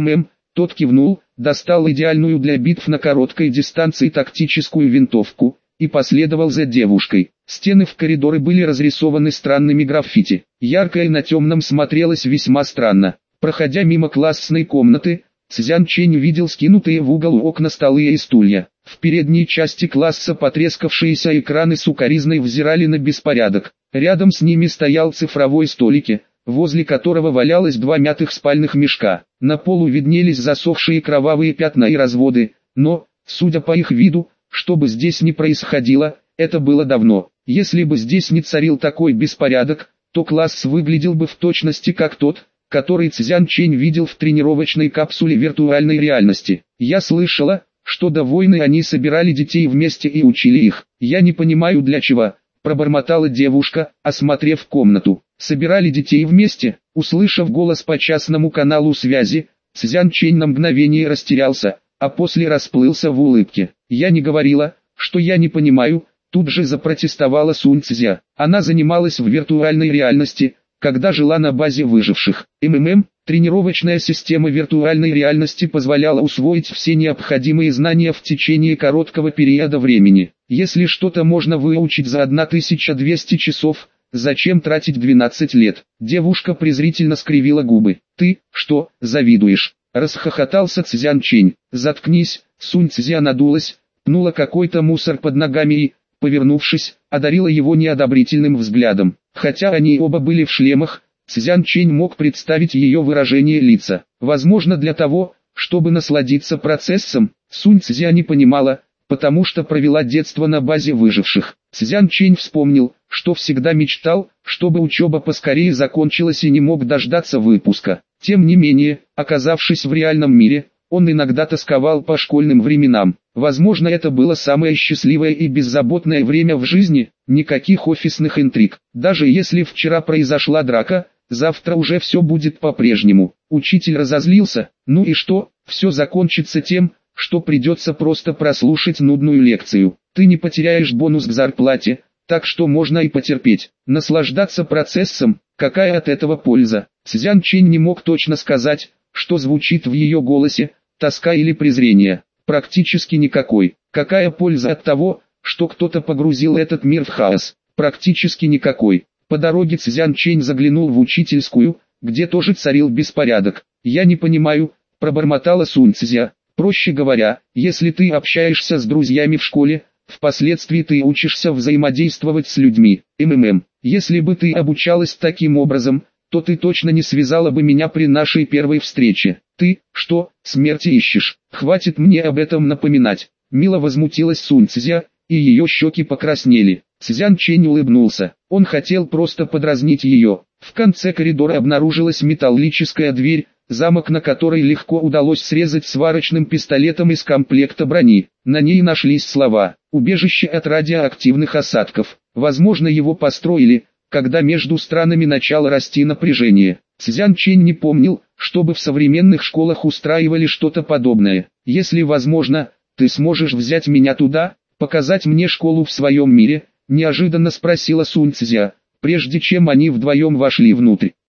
Speaker 1: Тот кивнул, достал идеальную для битв на короткой дистанции тактическую винтовку и последовал за девушкой. Стены в коридоре были разрисованы странными граффити. Яркое на темном смотрелось весьма странно. Проходя мимо классной комнаты, Цзян Чэнь увидел скинутые в угол окна столы и стулья. В передней части класса потрескавшиеся экраны сукоризной взирали на беспорядок. Рядом с ними стоял цифровой столик, возле которого валялось два мятых спальных мешка. На полу виднелись засохшие кровавые пятна и разводы, но, судя по их виду, что бы здесь ни происходило, это было давно. Если бы здесь не царил такой беспорядок, то класс выглядел бы в точности как тот, который Цзян Чэнь видел в тренировочной капсуле виртуальной реальности. Я слышала, что до войны они собирали детей вместе и учили их. Я не понимаю для чего, пробормотала девушка, осмотрев комнату. Собирали детей вместе? Услышав голос по частному каналу связи, Цзян Чэнь на мгновение растерялся, а после расплылся в улыбке. Я не говорила, что я не понимаю, тут же запротестовала Сунь Цзя. Она занималась в виртуальной реальности, когда жила на базе выживших. МММ, тренировочная система виртуальной реальности позволяла усвоить все необходимые знания в течение короткого периода времени. Если что-то можно выучить за тысячу двести часов, зачем тратить двенадцать лет? Девушка презрительно скривила губы. Ты, что, завидуешь? Расхохотался Цзян Чэнь. Заткнись. Сунь Цзя надулась, пнула какой-то мусор под ногами и, повернувшись, одарила его неодобрительным взглядом. Хотя они оба были в шлемах, Цзян Чэнь мог представить ее выражение лица. Возможно, для того, чтобы насладиться процессом, Сунь Цзя не понимала, потому что провела детство на базе выживших. Цзян Чэнь вспомнил, что всегда мечтал, чтобы учеба поскорее закончилась и не мог дождаться выпуска. Тем не менее, оказавшись в реальном мире, он иногда тосковал по школьным временам. Возможно, это было самое счастливое и беззаботное время в жизни, никаких офисных интриг. Даже если вчера произошла драка, завтра уже все будет по-прежнему. Учитель разозлился, ну и что, все закончится тем, что придется просто прослушать нудную лекцию. Ты не потеряешь бонус к зарплате, так что можно и потерпеть. Наслаждаться процессом, какая от этого польза? Цзян Чэнь не мог точно сказать, что звучит в ее голосе, тоска или презрение. Практически никакой. Какая польза от того, что кто-то погрузил этот мир в хаос? Практически никакой. По дороге Цзян Чэнь заглянул в учительскую, где тоже царил беспорядок. «Я не понимаю», – пробормотала Сунь Цзя. «Проще говоря, если ты общаешься с друзьями в школе, впоследствии ты учишься взаимодействовать с людьми. МММ. Если бы ты обучалась таким образом, то ты точно не связала бы меня при нашей первой встрече. Ты, что, смерти ищешь? Хватит мне об этом напоминать». Мило возмутилась Сунь Цзя, и ее щеки покраснели. Цзян Чэнь улыбнулся. Он хотел просто подразнить ее. В конце коридора обнаружилась металлическая дверь, замок на которой легко удалось срезать сварочным пистолетом из комплекта брони. На ней нашлись слова «Убежище от радиоактивных осадков». Возможно, его построили, когда между странами начало расти напряжение. Цзян Чэнь не помнил, чтобы в современных школах устраивали что-то подобное. «Если возможно, ты сможешь взять меня туда, показать мне школу в своем мире?» – неожиданно спросила Сунь Цзя, прежде чем они вдвоем вошли внутрь.